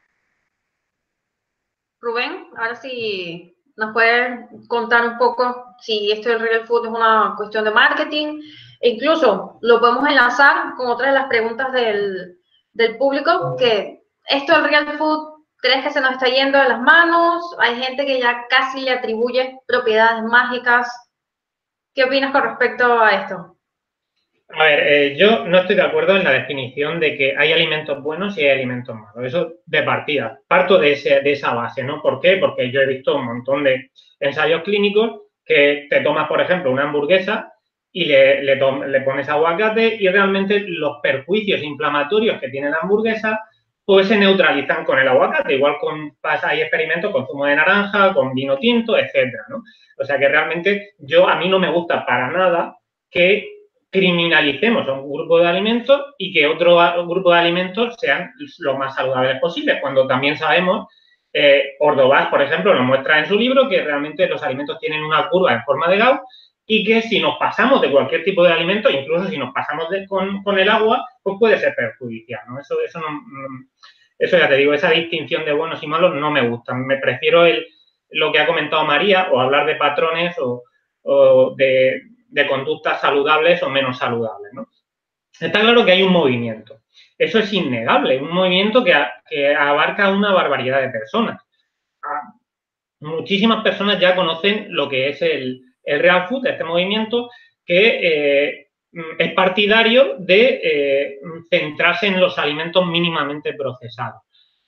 Rubén, ahora sí nos puedes contar un poco si esto del real food es una cuestión de marketing, e incluso lo podemos enlazar con otras de las preguntas del público, que esto del real food, ¿crees que se nos está yendo de las manos? Hay gente que ya casi le atribuye propiedades mágicas. ¿Qué opinas con respecto a esto? A ver, yo no estoy de acuerdo en la definición de que hay alimentos buenos y hay alimentos malos. Eso de partida. Parto de esa base, ¿no? ¿Por qué? Porque yo he visto un montón de ensayos clínicos que te tomas, por ejemplo, una hamburguesa y le pones aguacate y realmente los perjuicios inflamatorios que tiene la hamburguesa pues se neutralizan con el aguacate. Igual hay experimentos con zumo de naranja, con vino tinto, etcétera, ¿no? O sea que realmente a mí no me gusta para nada que criminalicemos a un grupo de alimentos y que otro grupo de alimentos sean lo más saludables posibles, cuando también sabemos, Ordovás, por ejemplo, nos muestra en su libro que realmente los alimentos tienen una curva en forma de Gauss y que si nos pasamos de cualquier tipo de alimento, incluso si nos pasamos con el agua, pues puede ser perjudicial, ¿no? Eso ya te digo, esa distinción de buenos y malos no me gusta. Me prefiero lo que ha comentado María, o hablar de patrones o de conductas saludables o menos saludables, ¿no? Está claro que hay un movimiento. Eso es innegable, un movimiento que abarca una barbaridad de personas. Muchísimas personas ya conocen lo que es el real food, este movimiento que es partidario de centrarse en los alimentos mínimamente procesados.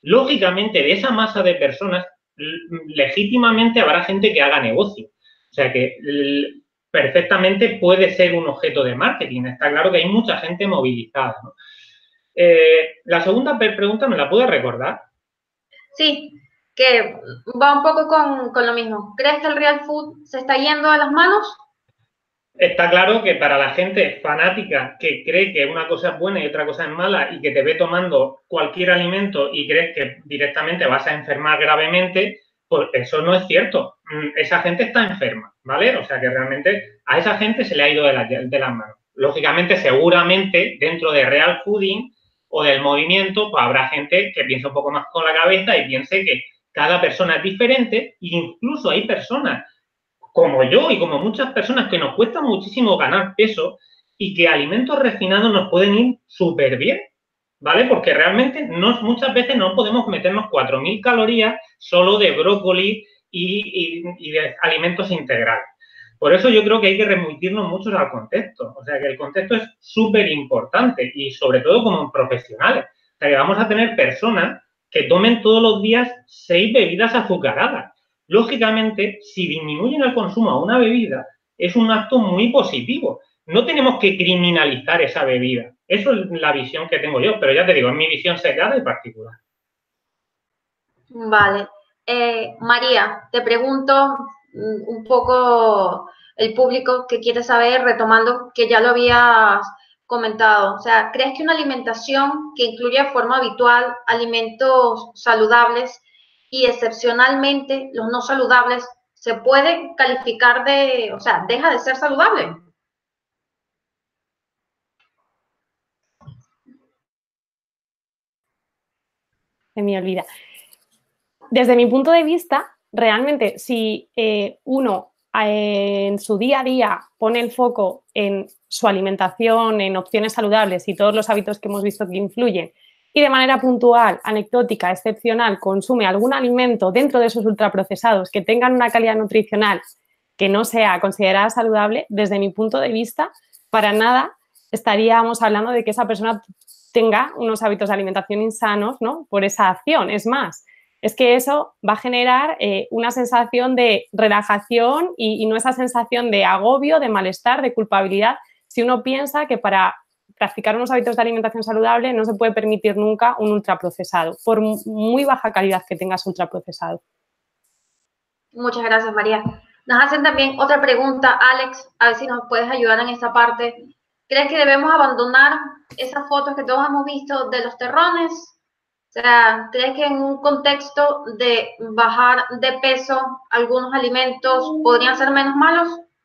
lógicamente de esa masa de personas, legítimamente habrá gente que haga negocio. O sea que perfectamente puede ser un objeto de marketing. Está claro que hay mucha gente movilizada, ¿no? La segunda pregunta, ¿me la puedes recordar? Sí, que va un poco con lo mismo. ¿Crees que el real food se está yendo a las manos? Está claro que para la gente fanática que cree que una cosa es buena y otra cosa es mala y que te ve tomando cualquier alimento y crees que directamente vas a enfermar gravemente, pues eso no es cierto. Esa gente está enferma, ¿vale? O sea que realmente a esa gente se le ha ido de las manos. Lógicamente, seguramente, dentro de real fooding o del movimiento, pues habrá gente que piensa un poco más con la cabeza y piense que cada persona es diferente e incluso hay personas como yo y como muchas personas que nos cuesta muchísimo ganar peso y que alimentos refinados nos pueden ir súper bien, ¿vale? Porque realmente muchas veces no podemos meternos 4.000 calorías solo de brócoli y de alimentos integrales. Por eso yo creo que hay que remitirnos mucho al contexto. O sea, que el contexto es súper importante y sobre todo como profesionales. O sea, que vamos a tener personas que tomen todos los días 6 bebidas azucaradas. Lógicamente, si disminuyen el consumo a una bebida, es un acto muy positivo. No tenemos que criminalizar esa bebida. Eso es la visión que tengo yo, pero ya te digo, es mi visión secada y particular. Vale. María, te pregunto un poco el público que quiere saber, retomando que ya lo habías comentado. O sea, ¿crees que una alimentación que incluya de forma habitual alimentos saludables y excepcionalmente los no saludables se puede calificar de, o sea, deja de ser saludable? Se me olvida. Desde mi punto de vista, realmente, si uno en su día a día pone el foco en su alimentación, en opciones saludables y todos los hábitos que hemos visto que influyen, y de manera puntual, anecdótica, excepcional, consume algún alimento dentro de esos ultraprocesados que tengan una calidad nutricional que no sea considerada saludable, desde mi punto de vista, para nada estaríamos hablando de que esa persona tenga unos hábitos de alimentación insanos, ¿no?, por esa acción. Es más, es que eso va a generar una sensación de relajación y no esa sensación de agobio, de malestar, de culpabilidad, si uno piensa que para practicar unos hábitos de alimentación saludable no se puede permitir nunca un ultraprocesado, por muy baja calidad que tengas ultraprocesado. Muchas gracias, María. Nos hacen también otra pregunta, Alex, a ver si nos puedes ayudar en esta parte. ¿Crees que debemos abandonar esas fotos que todos hemos visto de los terrones? O sea, ¿crees que en un contexto de bajar de peso algunos alimentos podrían ser menos malos?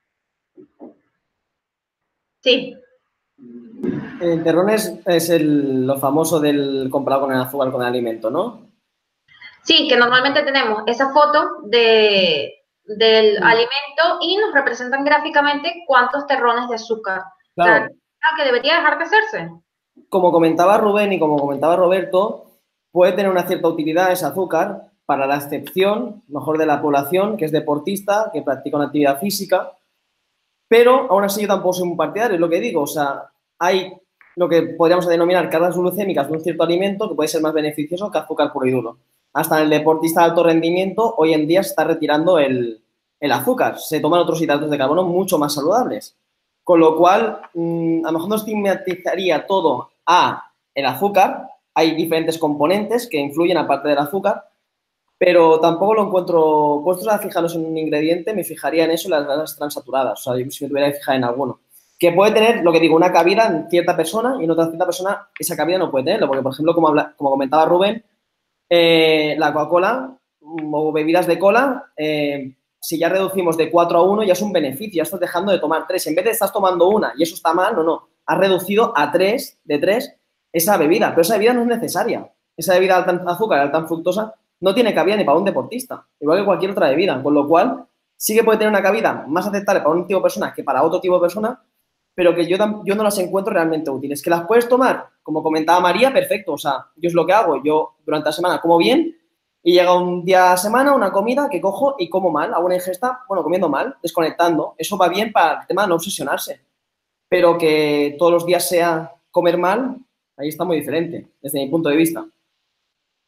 Sí. Terrones es lo famoso del comparado con el azúcar con el alimento, ¿no? Sí, que normalmente tenemos esa foto del alimento y nos representan gráficamente cuántos terrones de azúcar. Claro. O sea, que debería dejar de hacerse. Como comentaba Rubén y como comentaba Roberto, puede tener una cierta utilidad ese azúcar para la excepción, mejor de la población, que es deportista, que practica una actividad física, pero aún así yo tampoco soy un partidario, es lo que digo, o sea, hay lo que podríamos denominar cargas glucémicas de un cierto alimento que puede ser más beneficioso que azúcar puro y duro. Hasta en el deportista de alto rendimiento, hoy en día se está retirando el azúcar, se toman otros hidratos de carbono mucho más saludables. Con lo cual, a lo mejor no estigmatizaría todo a el azúcar, hay diferentes componentes que influyen aparte del azúcar, pero tampoco lo encuentro, puestos a fijarnos en un ingrediente, me fijaría en eso y las grasas transaturadas, o sea, si me tuviera que fijar en alguno. Que puede tener, lo que digo, una cabida en cierta persona y en otra cierta persona esa cabida no puede tenerlo, porque, por ejemplo, como comentaba Rubén, la Coca-Cola o bebidas de cola, si ya reducimos de 4 a 1, ya es un beneficio, ya estás dejando de tomar 3. En vez de estás tomando una y eso está mal, no. Has reducido a 3, de 3, esa bebida, pero esa bebida no es necesaria. Esa bebida alta en azúcar, alta en fructosa, no tiene cabida ni para un deportista, igual que cualquier otra bebida, con lo cual sí que puede tener una cabida más aceptable para un tipo de persona que para otro tipo de persona, pero que yo no las encuentro realmente útiles. ¿Que las puedes tomar? Como comentaba María, perfecto, o sea, yo es lo que hago, yo durante la semana como bien y llega un día a la semana, una comida que cojo y como mal, hago una ingesta, bueno, comiendo mal, desconectando, eso va bien para el tema de no obsesionarse, pero que todos los días sea comer mal, ahí está muy diferente, desde mi punto de vista.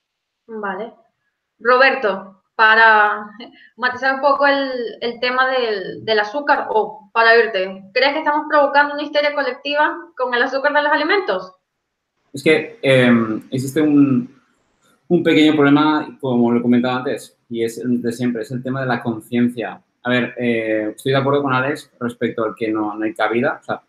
Vale. Roberto, para matizar un poco el tema del azúcar, o para irte, ¿crees que estamos provocando una histeria colectiva con el azúcar de los alimentos? Es que existe un pequeño problema, como lo he comentado antes, y es el de siempre, es el tema de la conciencia. A ver, estoy de acuerdo con Alex respecto al que no hay cabida. O sea,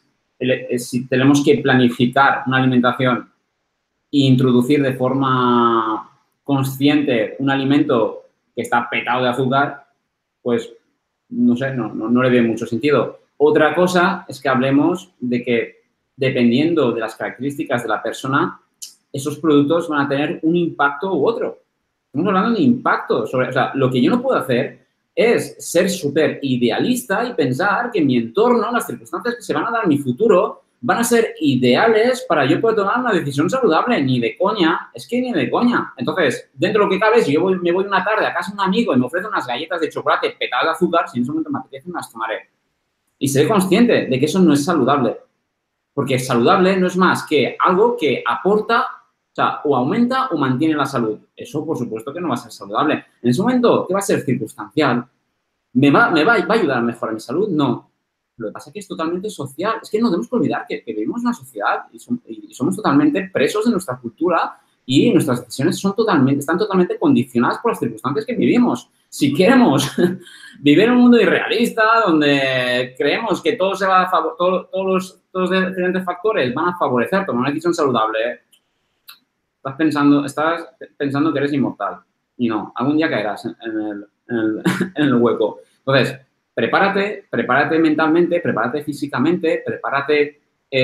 si tenemos que planificar una alimentación e introducir de forma consciente un alimento que está petado de azúcar, pues, no sé, no le veo mucho sentido. Otra cosa es que hablemos de que, dependiendo de las características de la persona, esos productos van a tener un impacto u otro. Estamos hablando de impacto sobre, o sea, lo que yo no puedo hacer es ser súper idealista y pensar que en mi entorno, las circunstancias que se van a dar en mi futuro, van a ser ideales para yo poder tomar una decisión saludable. Ni de coña, es que ni de coña. Entonces, dentro de lo que cabe, si yo me voy una tarde a casa de un amigo y me ofrece unas galletas de chocolate petadas de azúcar, si en ese momento me apetece, me las tomaré. Y seré consciente de que eso no es saludable. Porque saludable no es más que algo que aporta, o sea, o aumenta o mantiene la salud. Eso, por supuesto, que no va a ser saludable. En ese momento, ¿qué va a ser circunstancial? ¿Me va a ayudar a mejorar mi salud? No. Lo que pasa es que es totalmente social. Es que no tenemos que olvidar que vivimos en una sociedad y somos totalmente presos de nuestra cultura y nuestras decisiones están totalmente condicionadas por las circunstancias que vivimos. Si queremos vivir en un mundo irrealista donde creemos que todo se va a todos los diferentes factores van a favorecer tomar una decisión saludable, estás pensando que eres inmortal. Y no, algún día caerás en el hueco. Entonces, prepárate mentalmente, prepárate físicamente, prepárate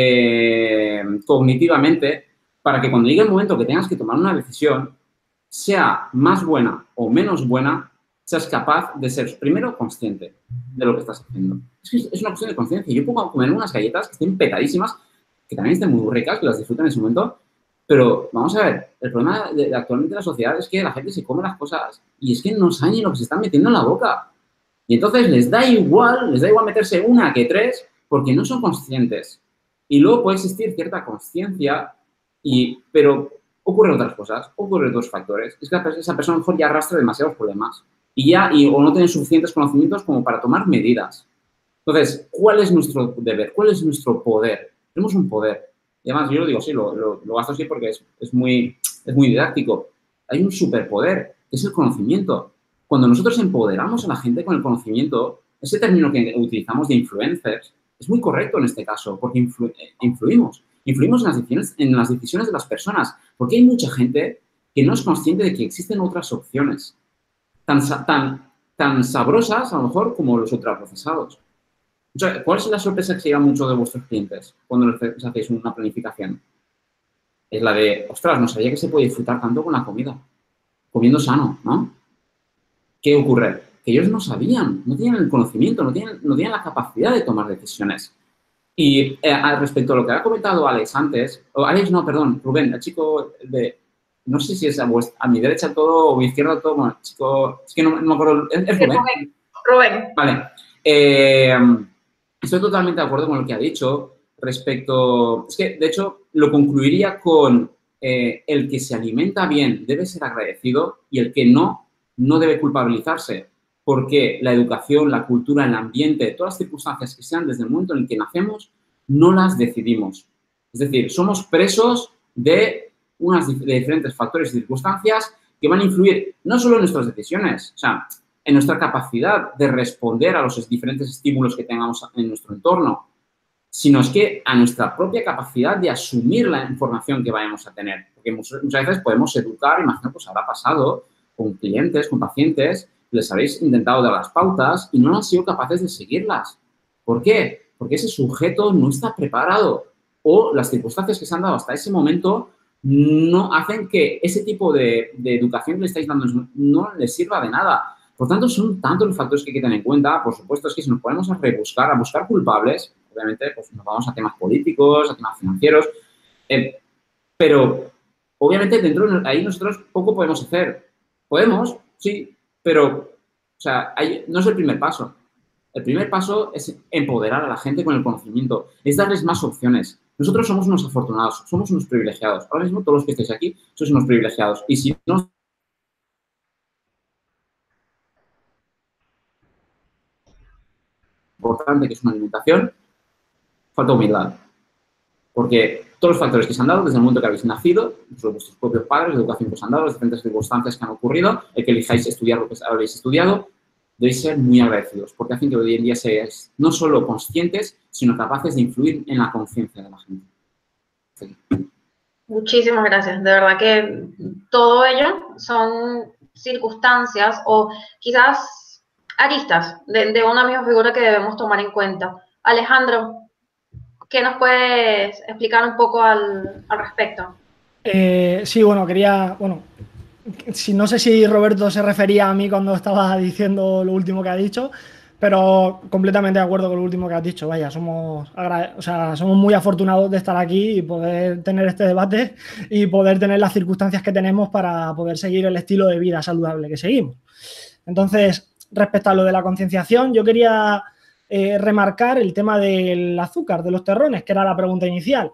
cognitivamente para que cuando llegue el momento que tengas que tomar una decisión, sea más buena o menos buena, seas capaz de ser, primero, consciente de lo que estás haciendo. Es una cuestión de conciencia. Yo puedo comer unas galletas que estén petadísimas, que también estén muy ricas, que las disfruten en ese momento, pero vamos a ver, el problema actualmente de la sociedad es que la gente se come las cosas y es que no saben ni lo que se están metiendo en la boca. Y entonces les da igual meterse una que tres porque no son conscientes. Y luego puede existir cierta conciencia, pero ocurren otras cosas, ocurren otros factores. Es que esa persona a lo mejor ya arrastra demasiados problemas o no tiene suficientes conocimientos como para tomar medidas. Entonces, ¿cuál es nuestro deber? ¿Cuál es nuestro poder? Tenemos un poder. Y además, yo lo digo, sí, lo gasto así porque es muy didáctico. Hay un superpoder, que es el conocimiento. Cuando nosotros empoderamos a la gente con el conocimiento, ese término que utilizamos de influencers es muy correcto en este caso, porque influimos en las decisiones de las personas, porque hay mucha gente que no es consciente de que existen otras opciones tan sabrosas, a lo mejor, como los ultraprocesados. O sea, ¿cuál es la sorpresa que se lleva mucho de vuestros clientes cuando les hacéis una planificación? Es la de, ostras, no sabía que se puede disfrutar tanto con la comida, comiendo sano, ¿no? ¿Qué ocurre? Que ellos no sabían, no tenían el conocimiento, no tenían la capacidad de tomar decisiones. Y respecto a lo que ha comentado Alex antes, Rubén, el chico de, no sé si es a mi derecha todo o a mi izquierda todo, bueno, el chico, es que no me acuerdo, ¿es Rubén? Rubén. Vale. Estoy totalmente de acuerdo con lo que ha dicho respecto, es que de hecho lo concluiría con el que se alimenta bien debe ser agradecido y el que no debe culpabilizarse, porque la educación, la cultura, el ambiente, todas las circunstancias que sean desde el momento en el que nacemos, no las decidimos. Es decir, somos presos de diferentes factores y circunstancias que van a influir no solo en nuestras decisiones, o sea, en nuestra capacidad de responder a los diferentes estímulos que tengamos en nuestro entorno, sino es que a nuestra propia capacidad de asumir la información que vayamos a tener. Porque muchas veces podemos educar, imagino, pues habrá pasado con clientes, con pacientes, les habéis intentado dar las pautas y no han sido capaces de seguirlas. ¿Por qué? Porque ese sujeto no está preparado o las circunstancias que se han dado hasta ese momento no hacen que ese tipo de educación que le estáis dando no les sirva de nada. Por tanto, son tantos los factores que hay que tener en cuenta. Por supuesto, es que si nos ponemos a buscar culpables, obviamente pues nos vamos a temas políticos, a temas financieros, pero obviamente dentro de ahí nosotros poco podemos hacer. Podemos, sí, pero o sea, no es el primer paso. El primer paso es empoderar a la gente con el conocimiento, es darles más opciones. Nosotros somos unos afortunados, somos unos privilegiados. Ahora mismo todos los que estáis aquí sois unos privilegiados. Y si no... Importante que es una alimentación, falta humildad. Porque todos los factores que se han dado desde el momento que habéis nacido, vuestros propios padres, la educación que os han dado, las diferentes circunstancias que han ocurrido, el que elijáis estudiar lo que habéis estudiado, debéis ser muy agradecidos, porque hacen que hoy en día seáis no solo conscientes, sino capaces de influir en la conciencia de la gente. Sí. Muchísimas gracias. De verdad que todo ello son circunstancias o quizás aristas de una misma figura que debemos tomar en cuenta. Alejandro, ¿qué nos puedes explicar un poco al respecto? Sí, bueno, no sé si Roberto se refería a mí cuando estaba diciendo lo último que ha dicho, pero completamente de acuerdo con lo último que has dicho. Vaya, somos muy afortunados de estar aquí y poder tener este debate y poder tener las circunstancias que tenemos para poder seguir el estilo de vida saludable que seguimos. Entonces, respecto a lo de la concienciación, yo quería remarcar el tema del azúcar, de los terrones, que era la pregunta inicial.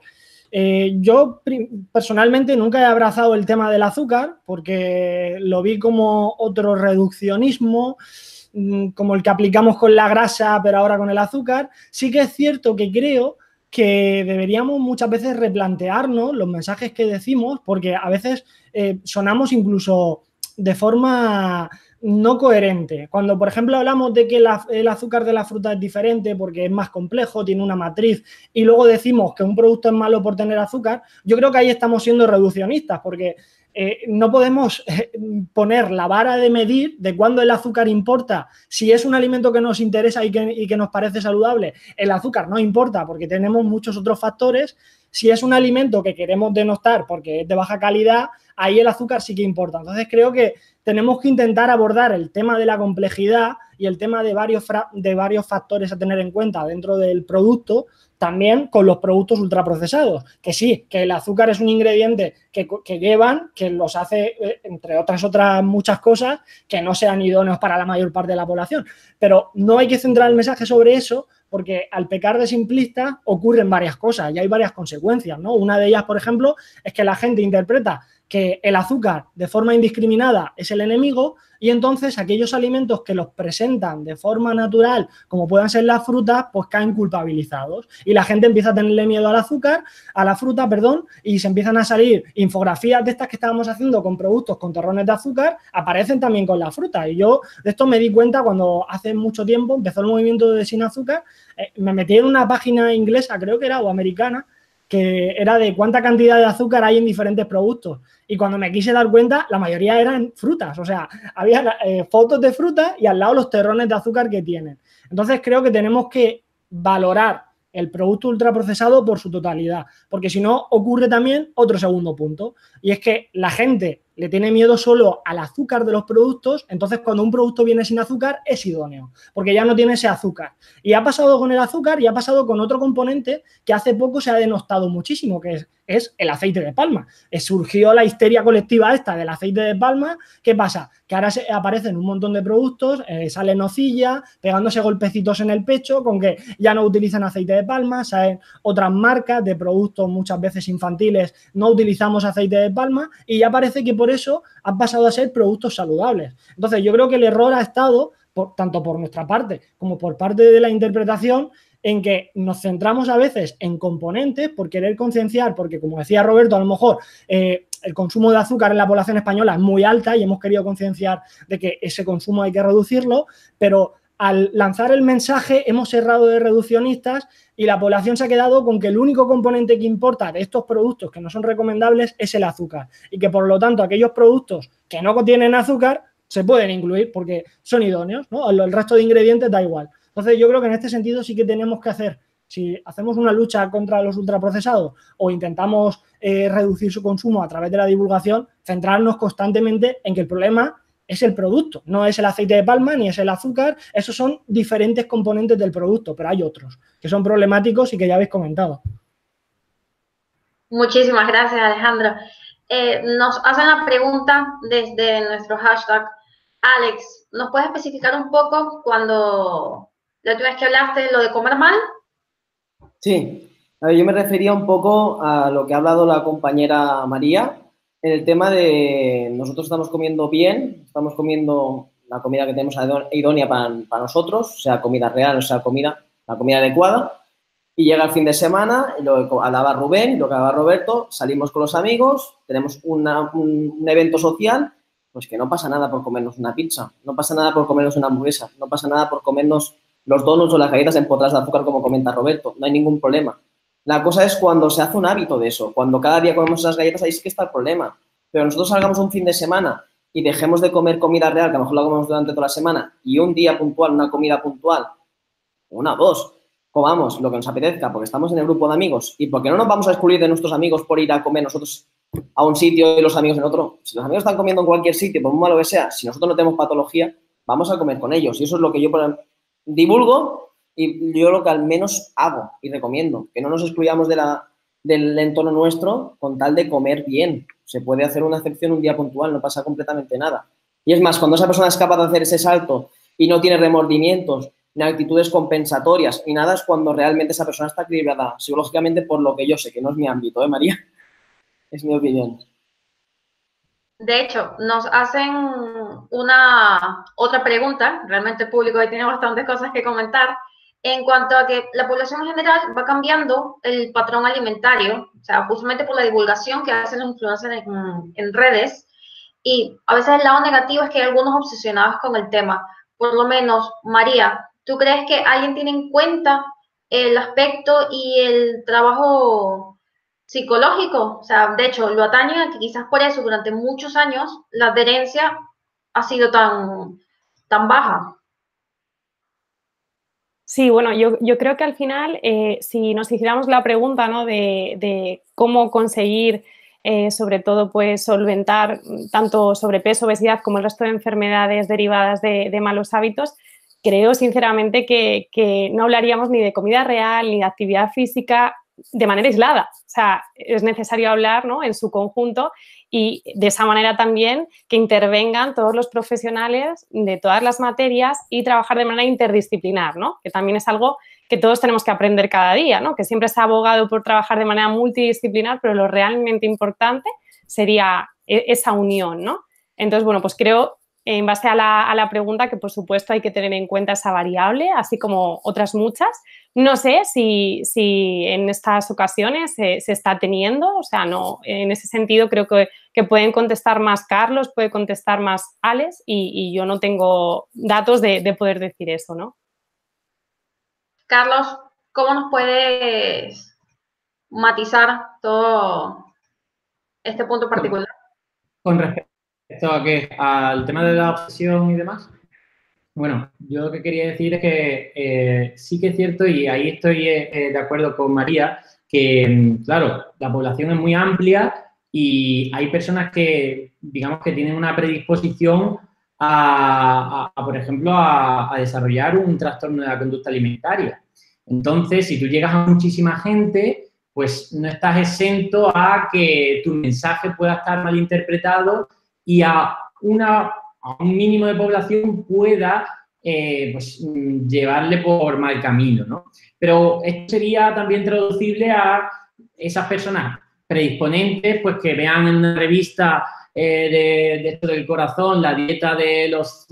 Yo personalmente nunca he abrazado el tema del azúcar porque lo vi como otro reduccionismo, como el que aplicamos con la grasa, pero ahora con el azúcar. Sí que es cierto que creo que deberíamos muchas veces replantearnos los mensajes que decimos, porque a veces sonamos incluso de forma no coherente. Cuando, por ejemplo, hablamos de que el azúcar de la fruta es diferente porque es más complejo, tiene una matriz, y luego decimos que un producto es malo por tener azúcar, yo creo que ahí estamos siendo reduccionistas, porque no podemos poner la vara de medir de cuándo el azúcar importa. Si es un alimento que nos interesa y que nos parece saludable, el azúcar no importa porque tenemos muchos otros factores. Si es un alimento que queremos denostar porque es de baja calidad, ahí el azúcar sí que importa. Entonces creo que tenemos que intentar abordar el tema de la complejidad y el tema de varios factores a tener en cuenta dentro del producto, también con los productos ultraprocesados, que sí, que el azúcar es un ingrediente que llevan, que los hace, entre otras muchas cosas, que no sean idóneos para la mayor parte de la población. Pero no hay que centrar el mensaje sobre eso, porque al pecar de simplista ocurren varias cosas y hay varias consecuencias, ¿no? Una de ellas, por ejemplo, es que la gente interpreta que el azúcar de forma indiscriminada es el enemigo y entonces aquellos alimentos que los presentan de forma natural, como puedan ser las frutas, pues caen culpabilizados y la gente empieza a tenerle miedo a la fruta, y se empiezan a salir infografías de estas que estábamos haciendo con productos con terrones de azúcar, aparecen también con la fruta. Y yo de esto me di cuenta cuando hace mucho tiempo empezó el movimiento de sin azúcar, me metí en una página inglesa, creo que era, o americana, que era de cuánta cantidad de azúcar hay en diferentes productos. Y cuando me quise dar cuenta, la mayoría eran frutas. O sea, había fotos de frutas y al lado los terrones de azúcar que tienen. Entonces, creo que tenemos que valorar el producto ultraprocesado por su totalidad, porque si no ocurre también otro segundo punto, y es que la gente le tiene miedo solo al azúcar de los productos, entonces cuando un producto viene sin azúcar es idóneo, porque ya no tiene ese azúcar. Y ha pasado con el azúcar y ha pasado con otro componente que hace poco se ha denostado muchísimo, que es el aceite de palma. Surgió la histeria colectiva esta del aceite de palma. ¿Qué pasa? Que ahora aparecen un montón de productos, sale nocilla, pegándose golpecitos en el pecho con que ya no utilizan aceite de palma, salen otras marcas de productos muchas veces infantiles, no utilizamos aceite de palma y ya parece que por eso han pasado a ser productos saludables. Entonces yo creo que el error ha estado, tanto por nuestra parte como por parte de la interpretación, en que nos centramos a veces en componentes por querer concienciar, porque como decía Roberto, a lo mejor el consumo de azúcar en la población española es muy alta y hemos querido concienciar de que ese consumo hay que reducirlo, pero al lanzar el mensaje hemos errado de reduccionistas y la población se ha quedado con que el único componente que importa de estos productos que no son recomendables es el azúcar y que por lo tanto aquellos productos que no contienen azúcar se pueden incluir porque son idóneos, ¿no? El resto de ingredientes da igual. Entonces yo creo que en este sentido sí que tenemos que hacer, si hacemos una lucha contra los ultraprocesados o intentamos reducir su consumo a través de la divulgación, centrarnos constantemente en que el problema es el producto, no es el aceite de palma ni es el azúcar, esos son diferentes componentes del producto, pero hay otros que son problemáticos y que ya habéis comentado. Muchísimas gracias, Alejandro. Nos hacen la pregunta desde nuestro hashtag. Alex, ¿nos puedes especificar un poco cuando la última vez que hablaste de lo de comer mal. Sí, a ver, yo me refería un poco a lo que ha hablado la compañera María, en el tema de nosotros estamos comiendo bien, estamos comiendo la comida que tenemos idónea para nosotros, sea comida real o sea la comida adecuada, y llega el fin de semana, y lo que hablaba Rubén y lo que hablaba Roberto, salimos con los amigos, tenemos un evento social, pues que no pasa nada por comernos una pizza, no pasa nada por comernos una hamburguesa, no pasa nada por comernos los donuts o las galletas empotradas de azúcar, como comenta Roberto, no hay ningún problema. La cosa es cuando se hace un hábito de eso, cuando cada día comemos esas galletas, ahí sí que está el problema. Pero nosotros salgamos un fin de semana y dejemos de comer comida real, que a lo mejor la comemos durante toda la semana, y un día puntual, una comida puntual, una o dos, comamos lo que nos apetezca porque estamos en el grupo de amigos y porque no nos vamos a excluir de nuestros amigos por ir a comer nosotros a un sitio y los amigos en otro. Si los amigos están comiendo en cualquier sitio, por muy malo que sea, si nosotros no tenemos patología, vamos a comer con ellos. Y eso es lo que yo divulgo y yo lo que al menos hago y recomiendo, que no nos excluyamos del entorno nuestro con tal de comer bien. Se puede hacer una excepción un día puntual, no pasa completamente nada. Y es más, cuando esa persona es capaz de hacer ese salto y no tiene remordimientos, ni actitudes compensatorias, y nada, es cuando realmente esa persona está equilibrada psicológicamente, por lo que yo sé, que no es mi ámbito, ¿eh, María? Es mi opinión. De hecho, nos hacen otra pregunta, realmente el público ahí tiene bastantes cosas que comentar, en cuanto a que la población en general va cambiando el patrón alimentario, o sea, justamente por la divulgación que hacen los influencers en redes, y a veces el lado negativo es que hay algunos obsesionados con el tema. Por lo menos, María, ¿tú crees que alguien tiene en cuenta el aspecto y el trabajo psicológico? O sea, de hecho, lo atañe a que quizás por eso durante muchos años la adherencia ha sido tan baja. Sí, bueno, yo creo que al final, si nos hiciéramos la pregunta, ¿no?, de cómo conseguir, sobre todo, pues solventar tanto sobrepeso, obesidad, como el resto de enfermedades derivadas de malos hábitos, creo sinceramente que no hablaríamos ni de comida real ni de actividad física de manera aislada. O sea, es necesario hablar, ¿no?, en su conjunto, y de esa manera también que intervengan todos los profesionales de todas las materias y trabajar de manera interdisciplinar, ¿no?, que también es algo que todos tenemos que aprender cada día, ¿no?, que siempre se ha abogado por trabajar de manera multidisciplinar, pero lo realmente importante sería esa unión, ¿no? Entonces, bueno, pues creo, en base a la pregunta, que por supuesto hay que tener en cuenta esa variable, así como otras muchas. No sé si en estas ocasiones se está teniendo, o sea, no, en ese sentido creo que pueden contestar más Carlos, puede contestar más Alex, y yo no tengo datos de poder decir eso, ¿no? Carlos, ¿cómo nos puedes matizar todo este punto particular? Con respecto al tema de la obsesión y demás, bueno, yo lo que quería decir es que sí que es cierto, y ahí estoy de acuerdo con María, que, claro, la población es muy amplia y hay personas que, digamos, que tienen una predisposición por ejemplo, a desarrollar un trastorno de la conducta alimentaria. Entonces, si tú llegas a muchísima gente, pues no estás exento a que tu mensaje pueda estar malinterpretado y a un mínimo de población pueda pues, llevarle por mal camino, ¿no? Pero esto sería también traducible a esas personas predisponentes, pues que vean en una revista de esto del corazón la dieta de los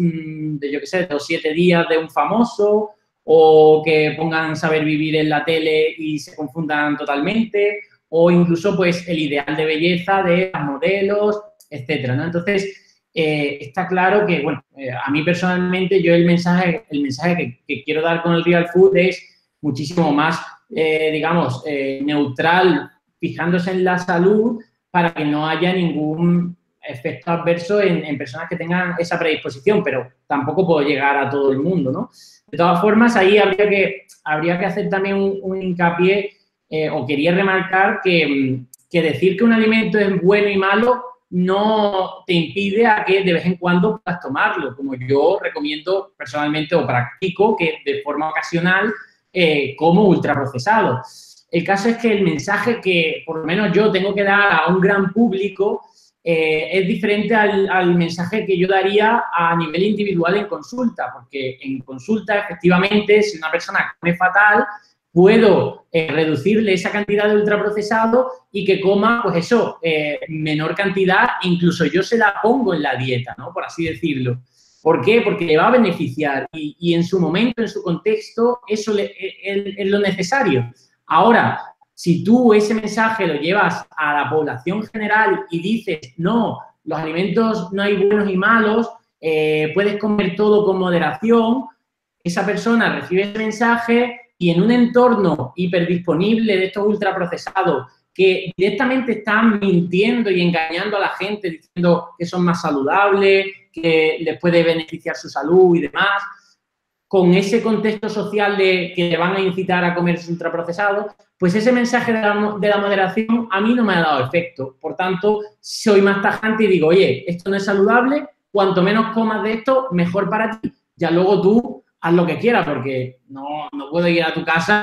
7 días de un famoso, o que pongan Saber Vivir en la tele y se confundan totalmente, o incluso pues el ideal de belleza de las modelos, etcétera, ¿no? Entonces, está claro que, bueno, a mí personalmente yo el mensaje que quiero dar con el Real Food es muchísimo más, digamos, neutral, fijándose en la salud para que no haya ningún efecto adverso en personas que tengan esa predisposición, pero tampoco puedo llegar a todo el mundo, ¿no? De todas formas, ahí habría que hacer también un hincapié, o quería remarcar que decir que un alimento es bueno y malo no te impide a que de vez en cuando puedas tomarlo, como yo recomiendo personalmente o practico, que de forma ocasional como ultraprocesado. El caso es que el mensaje que por lo menos yo tengo que dar a un gran público es diferente al mensaje que yo daría a nivel individual en consulta, porque en consulta, efectivamente, si una persona come fatal, puedo reducirle esa cantidad de ultraprocesado y que coma, pues eso, menor cantidad, incluso yo se la pongo en la dieta, ¿no? Por así decirlo. ¿Por qué? Porque le va a beneficiar y en su momento, en su contexto, eso es lo necesario. Ahora, si tú ese mensaje lo llevas a la población general y dices, no, los alimentos no hay buenos y malos, puedes comer todo con moderación, esa persona recibe ese mensaje y en un entorno hiperdisponible de estos ultraprocesados que directamente están mintiendo y engañando a la gente diciendo que son más saludables, que les puede beneficiar su salud y demás, con ese contexto social de que le van a incitar a comer ultraprocesados, pues ese mensaje de la moderación a mí no me ha dado efecto. Por tanto, soy más tajante y digo, oye, esto no es saludable, cuanto menos comas de esto, mejor para ti. Ya luego tú haz lo que quieras, porque no puedo ir a tu casa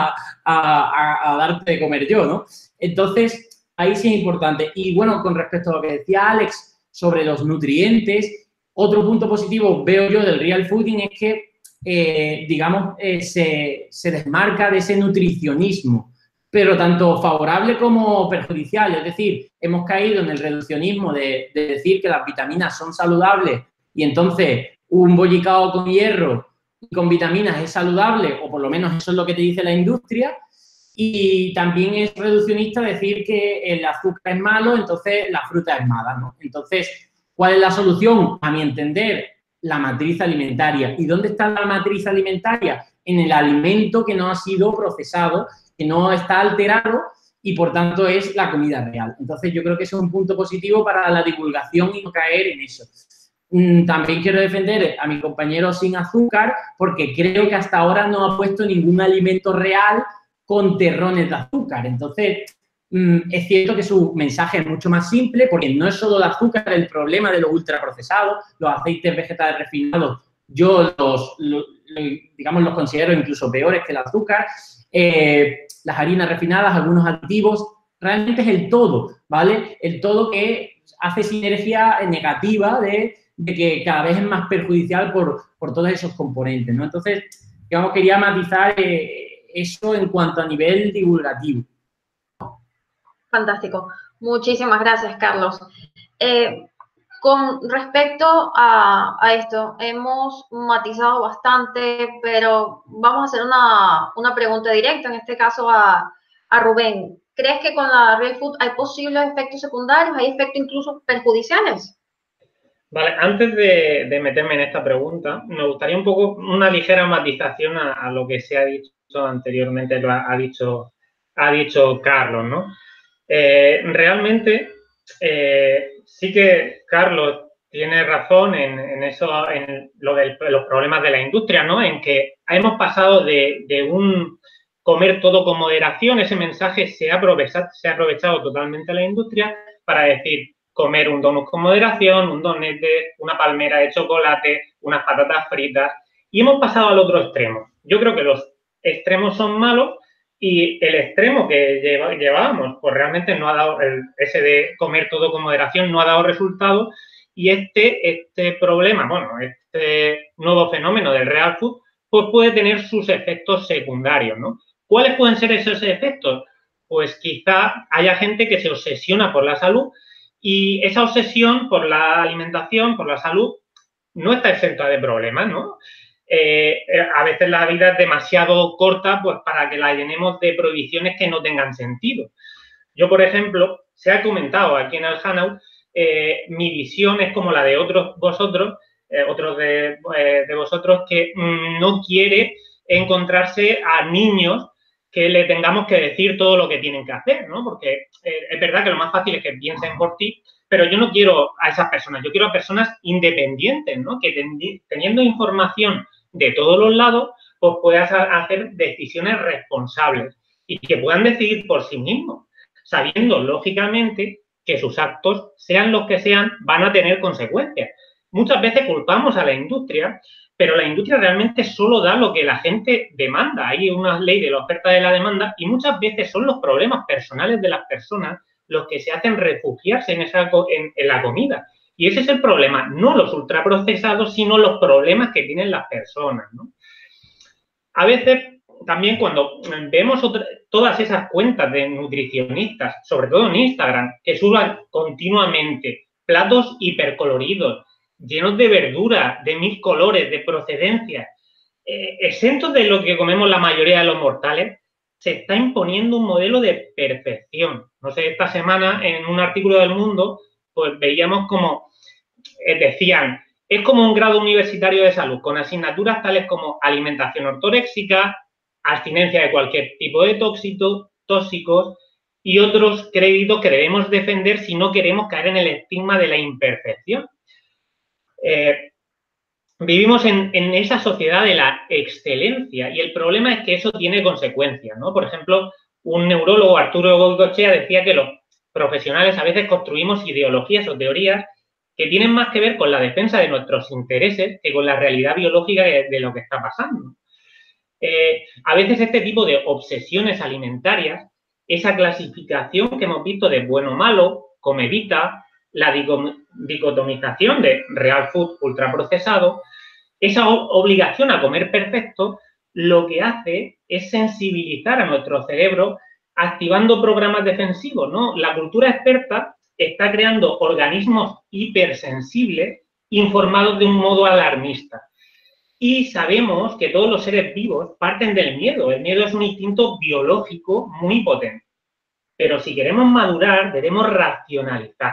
a darte de comer yo, ¿no? Entonces, ahí sí es importante. Y bueno, con respecto a lo que decía Alex sobre los nutrientes, otro punto positivo veo yo del real fooding es que, digamos, se desmarca de ese nutricionismo, pero tanto favorable como perjudicial. Es decir, hemos caído en el reduccionismo de decir que las vitaminas son saludables y entonces un bollicao con hierro y con vitaminas es saludable, o por lo menos eso es lo que te dice la industria, y también es reduccionista decir que el azúcar es malo, entonces la fruta es mala, ¿no? Entonces, ¿cuál es la solución? A mi entender, la matriz alimentaria. ¿Y dónde está la matriz alimentaria? En el alimento que no ha sido procesado, que no está alterado y, por tanto, es la comida real. Entonces, yo creo que eso es un punto positivo para la divulgación y no caer en eso. También quiero defender a mi compañero sin azúcar porque creo que hasta ahora no ha puesto ningún alimento real con terrones de azúcar. Entonces, es cierto que su mensaje es mucho más simple porque no es solo el azúcar el problema de los ultraprocesados, los aceites vegetales refinados, yo los considero incluso peores que el azúcar, las harinas refinadas, algunos aditivos, realmente es el todo, ¿vale? El todo que hace sinergia negativa de que cada vez es más perjudicial por todos esos componentes, ¿no? Entonces, digamos, quería matizar eso en cuanto a nivel divulgativo. Fantástico. Muchísimas gracias, Carlos. Con respecto a esto, hemos matizado bastante, pero vamos a hacer una pregunta directa, en este caso a Rubén. ¿Crees que con la Real Food hay posibles efectos secundarios, hay efectos incluso perjudiciales? Vale, antes de meterme en esta pregunta, me gustaría un poco una ligera matización a lo que se ha dicho anteriormente, ha dicho Carlos, ¿no? Realmente, sí que Carlos tiene razón en eso, en lo de los problemas de la industria, ¿no? En que hemos pasado de un comer todo con moderación, ese mensaje se ha aprovechado totalmente la industria para decir comer un donut con moderación, un donut de una palmera de chocolate, unas patatas fritas, y hemos pasado al otro extremo. Yo creo que los extremos son malos y el extremo que llevábamos, pues realmente no ha dado, ese de comer todo con moderación no ha dado resultado, y este problema, bueno, este nuevo fenómeno del real food, pues puede tener sus efectos secundarios, ¿no? ¿Cuáles pueden ser esos efectos? Pues quizá haya gente que se obsesiona por la salud y esa obsesión por la alimentación, por la salud, no está exenta de problemas, ¿no? A veces la vida es demasiado corta pues para que la llenemos de prohibiciones que no tengan sentido. Yo, por ejemplo, se ha comentado aquí en el Hangout, mi visión es como la de otros de vosotros que no quiere encontrarse a niños que le tengamos que decir todo lo que tienen que hacer, ¿no? Porque es verdad que lo más fácil es que piensen por ti, pero yo no quiero a esas personas, yo quiero a personas independientes, ¿no? Que teniendo información de todos los lados, pues puedas hacer decisiones responsables y que puedan decidir por sí mismos, sabiendo, lógicamente, que sus actos, sean los que sean, van a tener consecuencias. Muchas veces culpamos a la industria, pero la industria realmente solo da lo que la gente demanda. Hay una ley de la oferta y de la demanda y muchas veces son los problemas personales de las personas los que se hacen refugiarse en la comida. Y ese es el problema, no los ultraprocesados, sino los problemas que tienen las personas, ¿no? A veces, también cuando vemos todas esas cuentas de nutricionistas, sobre todo en Instagram, que suban continuamente platos hipercoloridos, llenos de verduras, de 1000 colores, de procedencia, exentos de lo que comemos la mayoría de los mortales, se está imponiendo un modelo de perfección. No sé, esta semana en un artículo del Mundo, pues veíamos como decían, es como un grado universitario de salud, con asignaturas tales como alimentación ortoréxica, abstinencia de cualquier tipo de tóxicos y otros créditos que debemos defender si no queremos caer en el estigma de la imperfección. Vivimos en esa sociedad de la excelencia y el problema es que eso tiene consecuencias, ¿no? Por ejemplo, un neurólogo, Arturo Goicoechea, decía que los profesionales a veces construimos ideologías o teorías que tienen más que ver con la defensa de nuestros intereses que con la realidad biológica de lo que está pasando. A veces este tipo de obsesiones alimentarias, esa clasificación que hemos visto de bueno o malo, comedita, la dicotomización de real food ultraprocesado, esa obligación a comer perfecto, lo que hace es sensibilizar a nuestro cerebro activando programas defensivos, ¿no? La cultura experta está creando organismos hipersensibles informados de un modo alarmista. Y sabemos que todos los seres vivos parten del miedo. El miedo es un instinto biológico muy potente. Pero si queremos madurar, debemos racionalizar.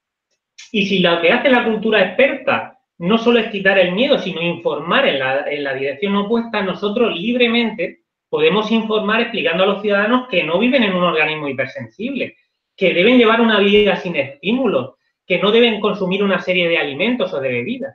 Y si lo que hace la cultura experta no solo es quitar el miedo, sino informar en la dirección opuesta, nosotros libremente podemos informar explicando a los ciudadanos que no viven en un organismo hipersensible, que deben llevar una vida sin estímulos, que no deben consumir una serie de alimentos o de bebidas.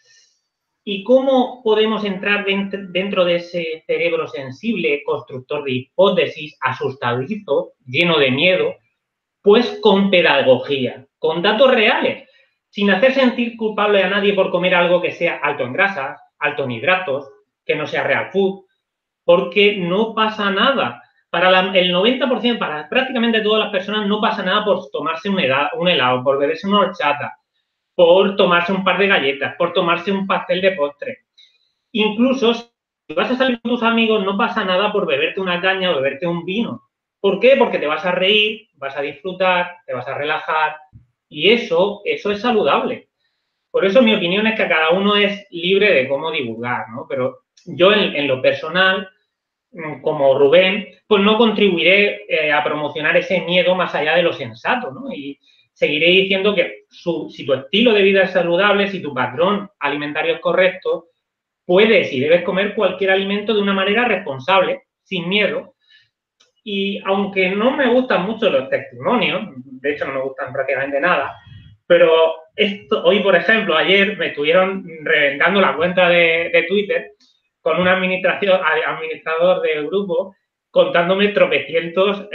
¿Y cómo podemos entrar dentro de ese cerebro sensible, constructor de hipótesis, asustadizo, lleno de miedo? Pues con pedagogía, con datos reales, sin hacer sentir culpable a nadie por comer algo que sea alto en grasas, alto en hidratos, que no sea real food, porque no pasa nada. Para el 90%, para prácticamente todas las personas, no pasa nada por tomarse un helado, por beberse una horchata, por tomarse un par de galletas, por tomarse un pastel de postre. Incluso, si vas a salir con tus amigos, no pasa nada por beberte una caña o beberte un vino. ¿Por qué? Porque te vas a reír, vas a disfrutar, te vas a relajar y eso es saludable. Por eso mi opinión es que cada uno es libre de cómo divulgar, ¿no? Pero yo en lo personal, como Rubén, pues no contribuiré a promocionar ese miedo más allá de lo sensato, ¿no? Y seguiré diciendo que si tu estilo de vida es saludable, si tu patrón alimentario es correcto, puedes y debes comer cualquier alimento de una manera responsable, sin miedo. Y aunque no me gustan mucho los testimonios, de hecho no me gustan prácticamente nada, pero hoy, por ejemplo, ayer me estuvieron reventando la cuenta de Twitter con un administrador del grupo contándome tropecientos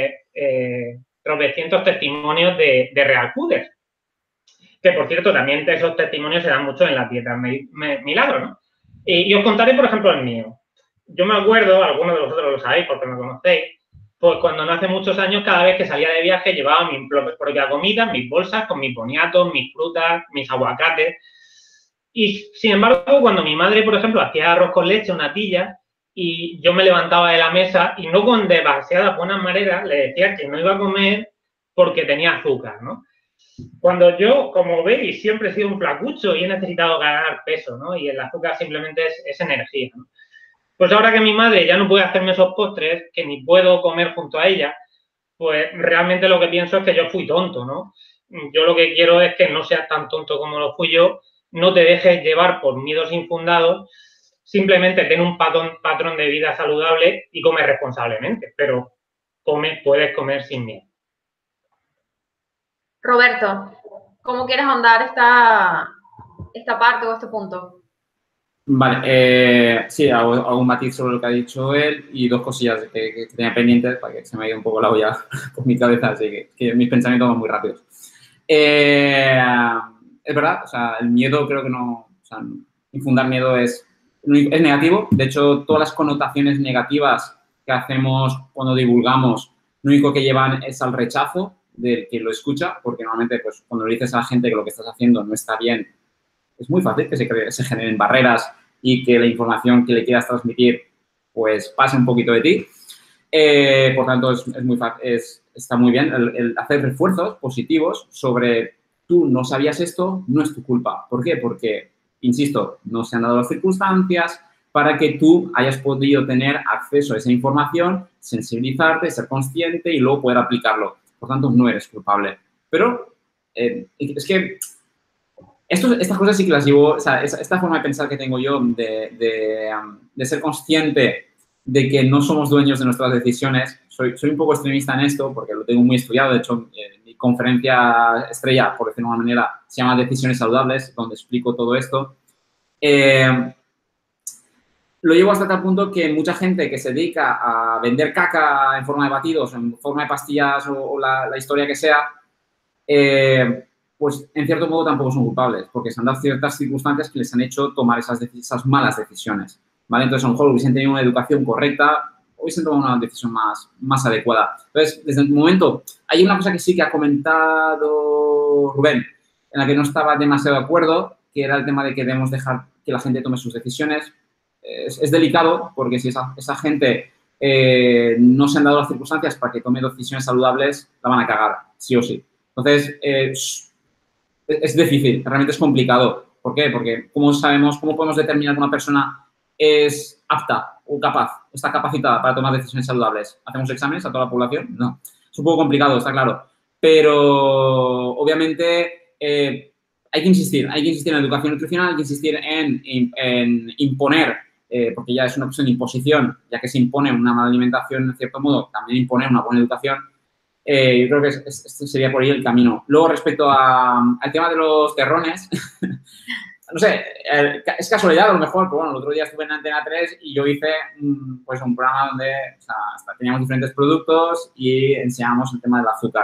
testimonios de real fooders. Que, por cierto, también esos testimonios se dan mucho en las dietas milagro, ¿no? Y os contaré, por ejemplo, el mío. Yo me acuerdo, algunos de vosotros lo sabéis porque me conocéis, pues cuando no hace muchos años, cada vez que salía de viaje, llevaba mi propia comida, mis bolsas con mis boniatos, mis frutas, mis aguacates. Y, sin embargo, cuando mi madre, por ejemplo, hacía arroz con leche, una natilla, y yo me levantaba de la mesa y no con demasiadas buenas maneras le decía que no iba a comer porque tenía azúcar, ¿no? Cuando yo, como veis, siempre he sido un flacucho y he necesitado ganar peso, ¿no? Y el azúcar simplemente es energía, ¿no? Pues ahora que mi madre ya no puede hacerme esos postres, que ni puedo comer junto a ella, pues realmente lo que pienso es que yo fui tonto, ¿no? Yo lo que quiero es que no seas tan tonto como lo fui yo, no te dejes llevar por miedos infundados, simplemente ten un patrón de vida saludable y come responsablemente, pero puedes comer sin miedo. Roberto, ¿cómo quieres ahondar esta parte o este punto? Vale, sí, hago un matiz sobre lo que ha dicho él y dos cosillas que tenía pendientes para que se me haya ido un poco la olla por mi cabeza, así que mis pensamientos van muy rápidos. Es verdad, o sea, el miedo creo que no, o sea, infundar miedo es negativo. De hecho, todas las connotaciones negativas que hacemos cuando divulgamos, lo único que llevan es al rechazo. del que lo escucha, porque normalmente pues, cuando le dices a la gente que lo que estás haciendo no está bien, es muy fácil que se generen barreras y que la información que le quieras transmitir pues pase un poquito de ti. Por tanto, es muy fácil, está muy bien el hacer refuerzos positivos sobre tú no sabías esto, no es tu culpa. ¿Por qué? Porque, insisto, no se han dado las circunstancias para que tú hayas podido tener acceso a esa información, sensibilizarte, ser consciente y luego poder aplicarlo. Por tanto, no eres culpable. Pero es que estas cosas sí que las llevo, o sea, esta forma de pensar que tengo yo de ser consciente de que no somos dueños de nuestras decisiones. Soy un poco extremista en esto porque lo tengo muy estudiado. De hecho, mi conferencia estrella, por decirlo de una manera, se llama Decisiones Saludables, donde explico todo esto. Lo llevo hasta tal punto que mucha gente que se dedica a vender caca en forma de batidos, en forma de pastillas o la historia que sea, pues en cierto modo tampoco son culpables porque se han dado ciertas circunstancias que les han hecho tomar esas malas decisiones. ¿Vale? Entonces, a lo mejor hubiesen tenido una educación correcta, hubiesen tomado una decisión más adecuada. Entonces, desde el momento, hay una cosa que sí que ha comentado Rubén, en la que no estaba demasiado de acuerdo, que era el tema de que debemos dejar que la gente tome sus decisiones. Es delicado porque si esa gente no se han dado las circunstancias para que tome decisiones saludables, la van a cagar, sí o sí. Entonces, es difícil, realmente es complicado. ¿Por qué? Porque ¿cómo podemos determinar que una persona es apta o capaz, está capacitada para tomar decisiones saludables? ¿Hacemos exámenes a toda la población? No. Es un poco complicado, está claro. Pero, obviamente, hay que insistir en la educación nutricional, hay que insistir en imponer, porque ya es una cuestión de imposición, ya que se impone una mala alimentación, en cierto modo, también imponer una buena educación. Yo creo que este sería por ahí el camino. Luego, respecto al tema de los terrones, no sé, es casualidad a lo mejor, pero bueno, el otro día estuve en Antena 3 y yo hice pues un programa donde o sea, teníamos diferentes productos y enseñábamos el tema del azúcar.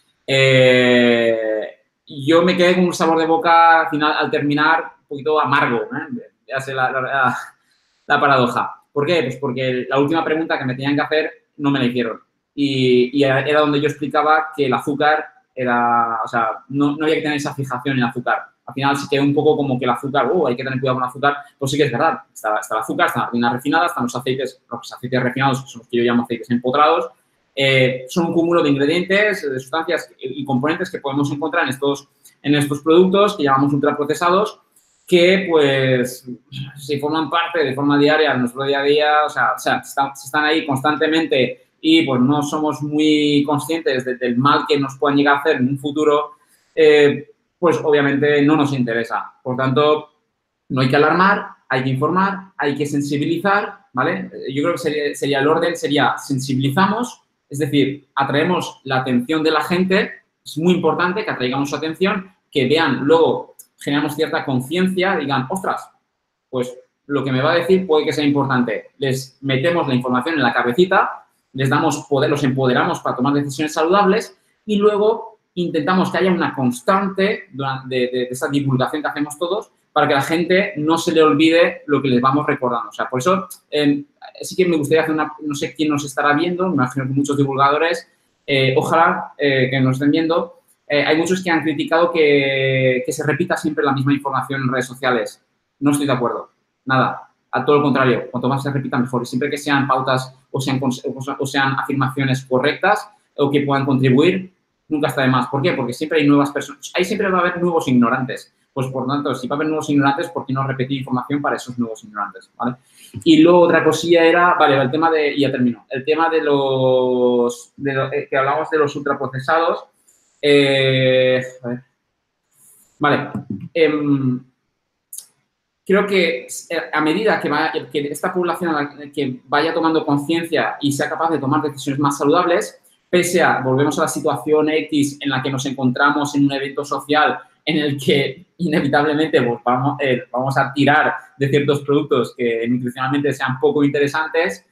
Yo me quedé con un sabor de boca al final, al terminar, un poquito amargo, ya sé la paradoja. ¿Por qué? Pues porque la última pregunta que me tenían que hacer no me la hicieron. Y era donde yo explicaba que el azúcar era, o sea, no había que tener esa fijación en el azúcar. Al final se quedó un poco como que el azúcar, hay que tener cuidado con el azúcar. Pues sí que es verdad, está el azúcar, están las harinas refinadas, están los aceites refinados, que son los que yo llamo aceites empotrados. Son un cúmulo de ingredientes, de sustancias y componentes que podemos encontrar en estos productos que llamamos ultraprocesados, que pues si forman parte de forma diaria de nuestro día a día, o sea están ahí constantemente y pues no somos muy conscientes del mal que nos puedan llegar a hacer en un futuro, pues obviamente no nos interesa. Por tanto, no hay que alarmar, hay que informar, hay que sensibilizar, ¿vale? Yo creo que sería el orden, sería sensibilizamos, es decir, atraemos la atención de la gente, es muy importante que atraigamos su atención, que vean, luego generamos cierta conciencia, digan, ostras, pues lo que me va a decir puede que sea importante. Les metemos la información en la cabecita, les damos poder, los empoderamos para tomar decisiones saludables y luego intentamos que haya una constante de esa divulgación que hacemos todos para que a la gente no se le olvide lo que les vamos recordando. O sea, por eso sí que me gustaría hacer no sé quién nos estará viendo, me imagino que muchos divulgadores, ojalá que nos estén viendo. Hay muchos que han criticado que se repita siempre la misma información en redes sociales. No estoy de acuerdo. Nada. A todo lo contrario. Cuanto más se repita, mejor. Y siempre que sean pautas o sean afirmaciones correctas o que puedan contribuir, nunca está de más. ¿Por qué? Porque siempre hay nuevas personas. Ahí siempre va a haber nuevos ignorantes. Pues, por tanto, si va a haber nuevos ignorantes, ¿por qué no repetir información para esos nuevos ignorantes? ¿Vale? Y luego otra cosilla era, vale, el tema de, y ya termino, el tema de que hablamos de los ultraprocesados. A ver. Vale. Creo que a medida que esta población que vaya tomando conciencia y sea capaz de tomar decisiones más saludables, pese a, volvemos a la situación X en la que nos encontramos en un evento social en el que inevitablemente pues, vamos a tirar de ciertos productos que nutricionalmente sean poco interesantes,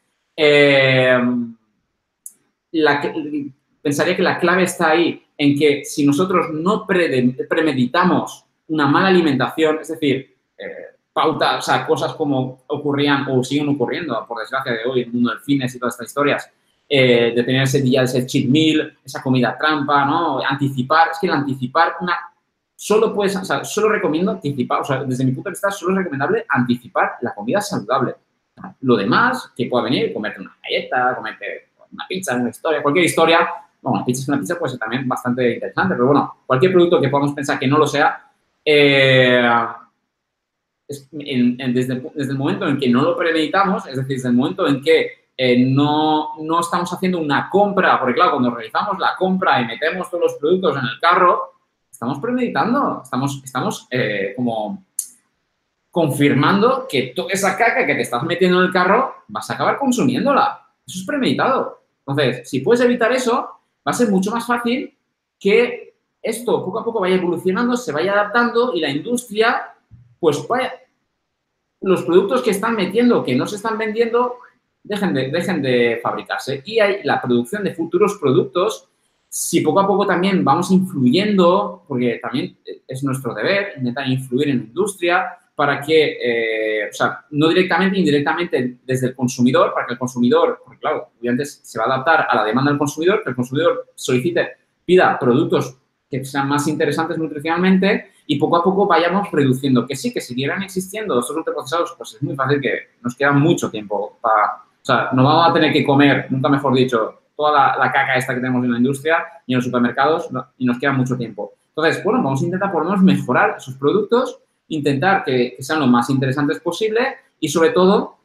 pensaría que la clave está ahí en que si nosotros no premeditamos una mala alimentación, es decir, pautas, o sea, cosas como ocurrían o siguen ocurriendo, por desgracia de hoy, en el mundo del fitness y todas estas historias, de tener ese día, ese cheat meal, esa comida trampa, ¿no? Anticipar, es que el anticipar solo puedes, o sea, solo recomiendo anticipar, o sea, desde mi punto de vista solo es recomendable anticipar la comida saludable. Lo demás, que pueda venir, comerte una galleta, comerte una pizza, una historia, cualquier historia. Bueno, una pizza puede ser también bastante interesante, pero bueno, cualquier producto que podamos pensar que no lo sea, desde el momento en que no lo premeditamos, es decir, desde el momento en que no estamos haciendo una compra, porque claro, cuando realizamos la compra y metemos todos los productos en el carro, estamos premeditando, estamos como confirmando que toda esa caca que te estás metiendo en el carro vas a acabar consumiéndola. Eso es premeditado. Entonces, si puedes evitar eso, va a ser mucho más fácil que esto poco a poco vaya evolucionando, se vaya adaptando y la industria, pues vaya, los productos que están metiendo, que no se están vendiendo, dejen de fabricarse. Y hay la producción de futuros productos. Si poco a poco también vamos influyendo, porque también es nuestro deber intentar influir en la industria para que, o sea, no directamente, indirectamente desde el consumidor, para que el consumidor, porque claro, obviamente se va a adaptar a la demanda del consumidor, que el consumidor pida productos que sean más interesantes nutricionalmente y poco a poco vayamos reduciendo. Que sí, que siguieran existiendo estos ultraprocesados, pues es muy fácil que nos queda mucho tiempo para, o sea, no vamos a tener que comer, nunca mejor dicho, toda la caca esta que tenemos en la industria y en los supermercados y nos queda mucho tiempo. Entonces, bueno, vamos a intentar por lo menos mejorar esos productos, intentar que sean lo más interesantes posible y, sobre todo,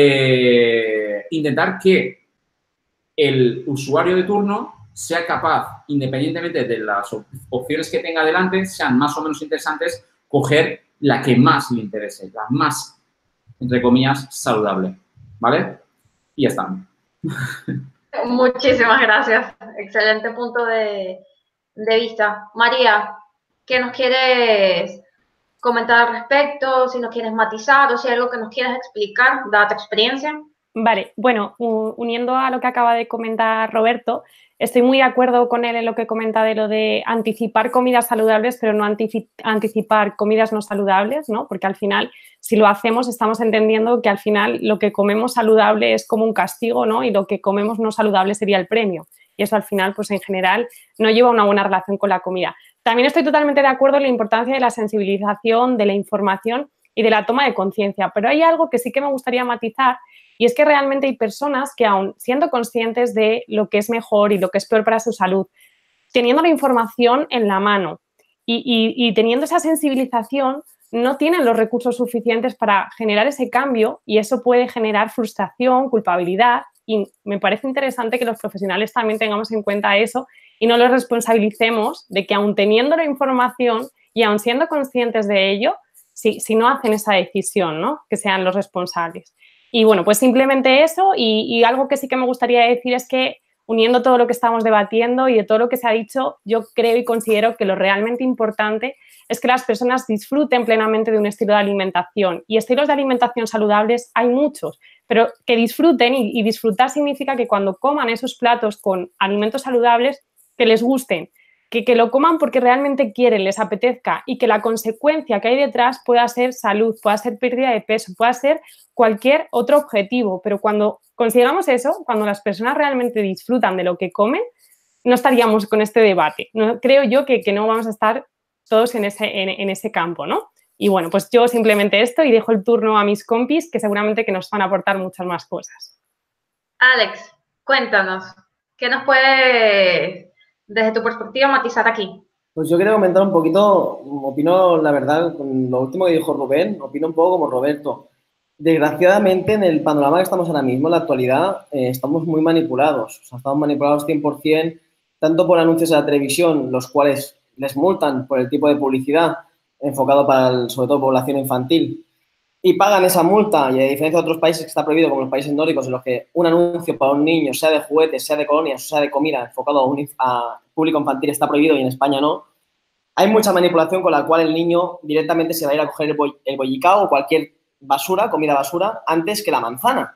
intentar que el usuario de turno sea capaz, independientemente de las opciones que tenga delante, sean más o menos interesantes, coger la que más le interese, la más, entre comillas, saludable. ¿Vale? Y ya está. Muchísimas gracias. Excelente punto de vista. María, ¿qué nos quieres comentar al respecto? Si nos quieres matizar o si hay algo que nos quieras explicar, dada tu experiencia. Vale, bueno, uniendo a lo que acaba de comentar Roberto, estoy muy de acuerdo con él en lo que comenta de lo de anticipar comidas saludables, pero no anticipar comidas no saludables, ¿no? Porque al final, si lo hacemos, estamos entendiendo que al final lo que comemos saludable es como un castigo, ¿no? Y lo que comemos no saludable sería el premio. Y eso al final, pues en general, no lleva una buena relación con la comida. También estoy totalmente de acuerdo en la importancia de la sensibilización, de la información y de la toma de conciencia. Pero hay algo que sí que me gustaría matizar. Y es que realmente hay personas que, aun siendo conscientes de lo que es mejor y lo que es peor para su salud, teniendo la información en la mano y teniendo esa sensibilización, no tienen los recursos suficientes para generar ese cambio y eso puede generar frustración, culpabilidad. Y me parece interesante que los profesionales también tengamos en cuenta eso y no los responsabilicemos de que, aun teniendo la información y aun siendo conscientes de ello, si no hacen esa decisión, ¿no? Que sean los responsables. Y bueno, pues simplemente eso y algo que sí que me gustaría decir es que uniendo todo lo que estamos debatiendo y de todo lo que se ha dicho, yo creo y considero que lo realmente importante es que las personas disfruten plenamente de un estilo de alimentación. Y estilos de alimentación saludables hay muchos, pero que disfruten y disfrutar significa que cuando coman esos platos con alimentos saludables, que les gusten, que lo coman porque realmente quieren, les apetezca y que la consecuencia que hay detrás pueda ser salud, pueda ser pérdida de peso, pueda ser cualquier otro objetivo. Pero cuando consigamos eso, cuando las personas realmente disfrutan de lo que comen, no estaríamos con este debate. No, creo yo que no vamos a estar todos en ese campo, ¿no? Y bueno, pues yo simplemente esto y dejo el turno a mis compis que seguramente que nos van a aportar muchas más cosas. Alex, cuéntanos, ¿qué nos puedes, desde tu perspectiva, matizar aquí? Pues yo quería comentar un poquito, opino la verdad, con lo último que dijo Rubén, opino un poco como Roberto. Desgraciadamente, en el panorama que estamos ahora mismo, en la actualidad, estamos muy manipulados. O sea, estamos manipulados 100%, tanto por anuncios de la televisión, los cuales les multan por el tipo de publicidad enfocado para, sobre todo, población infantil, y pagan esa multa, y a diferencia de otros países que está prohibido, como los países nórdicos, en los que un anuncio para un niño, sea de juguetes, sea de colonias, sea de comida, enfocado a público infantil, está prohibido y en España no, hay mucha manipulación con la cual el niño directamente se va a ir a coger el bollicao o cualquier basura, comida basura, antes que la manzana.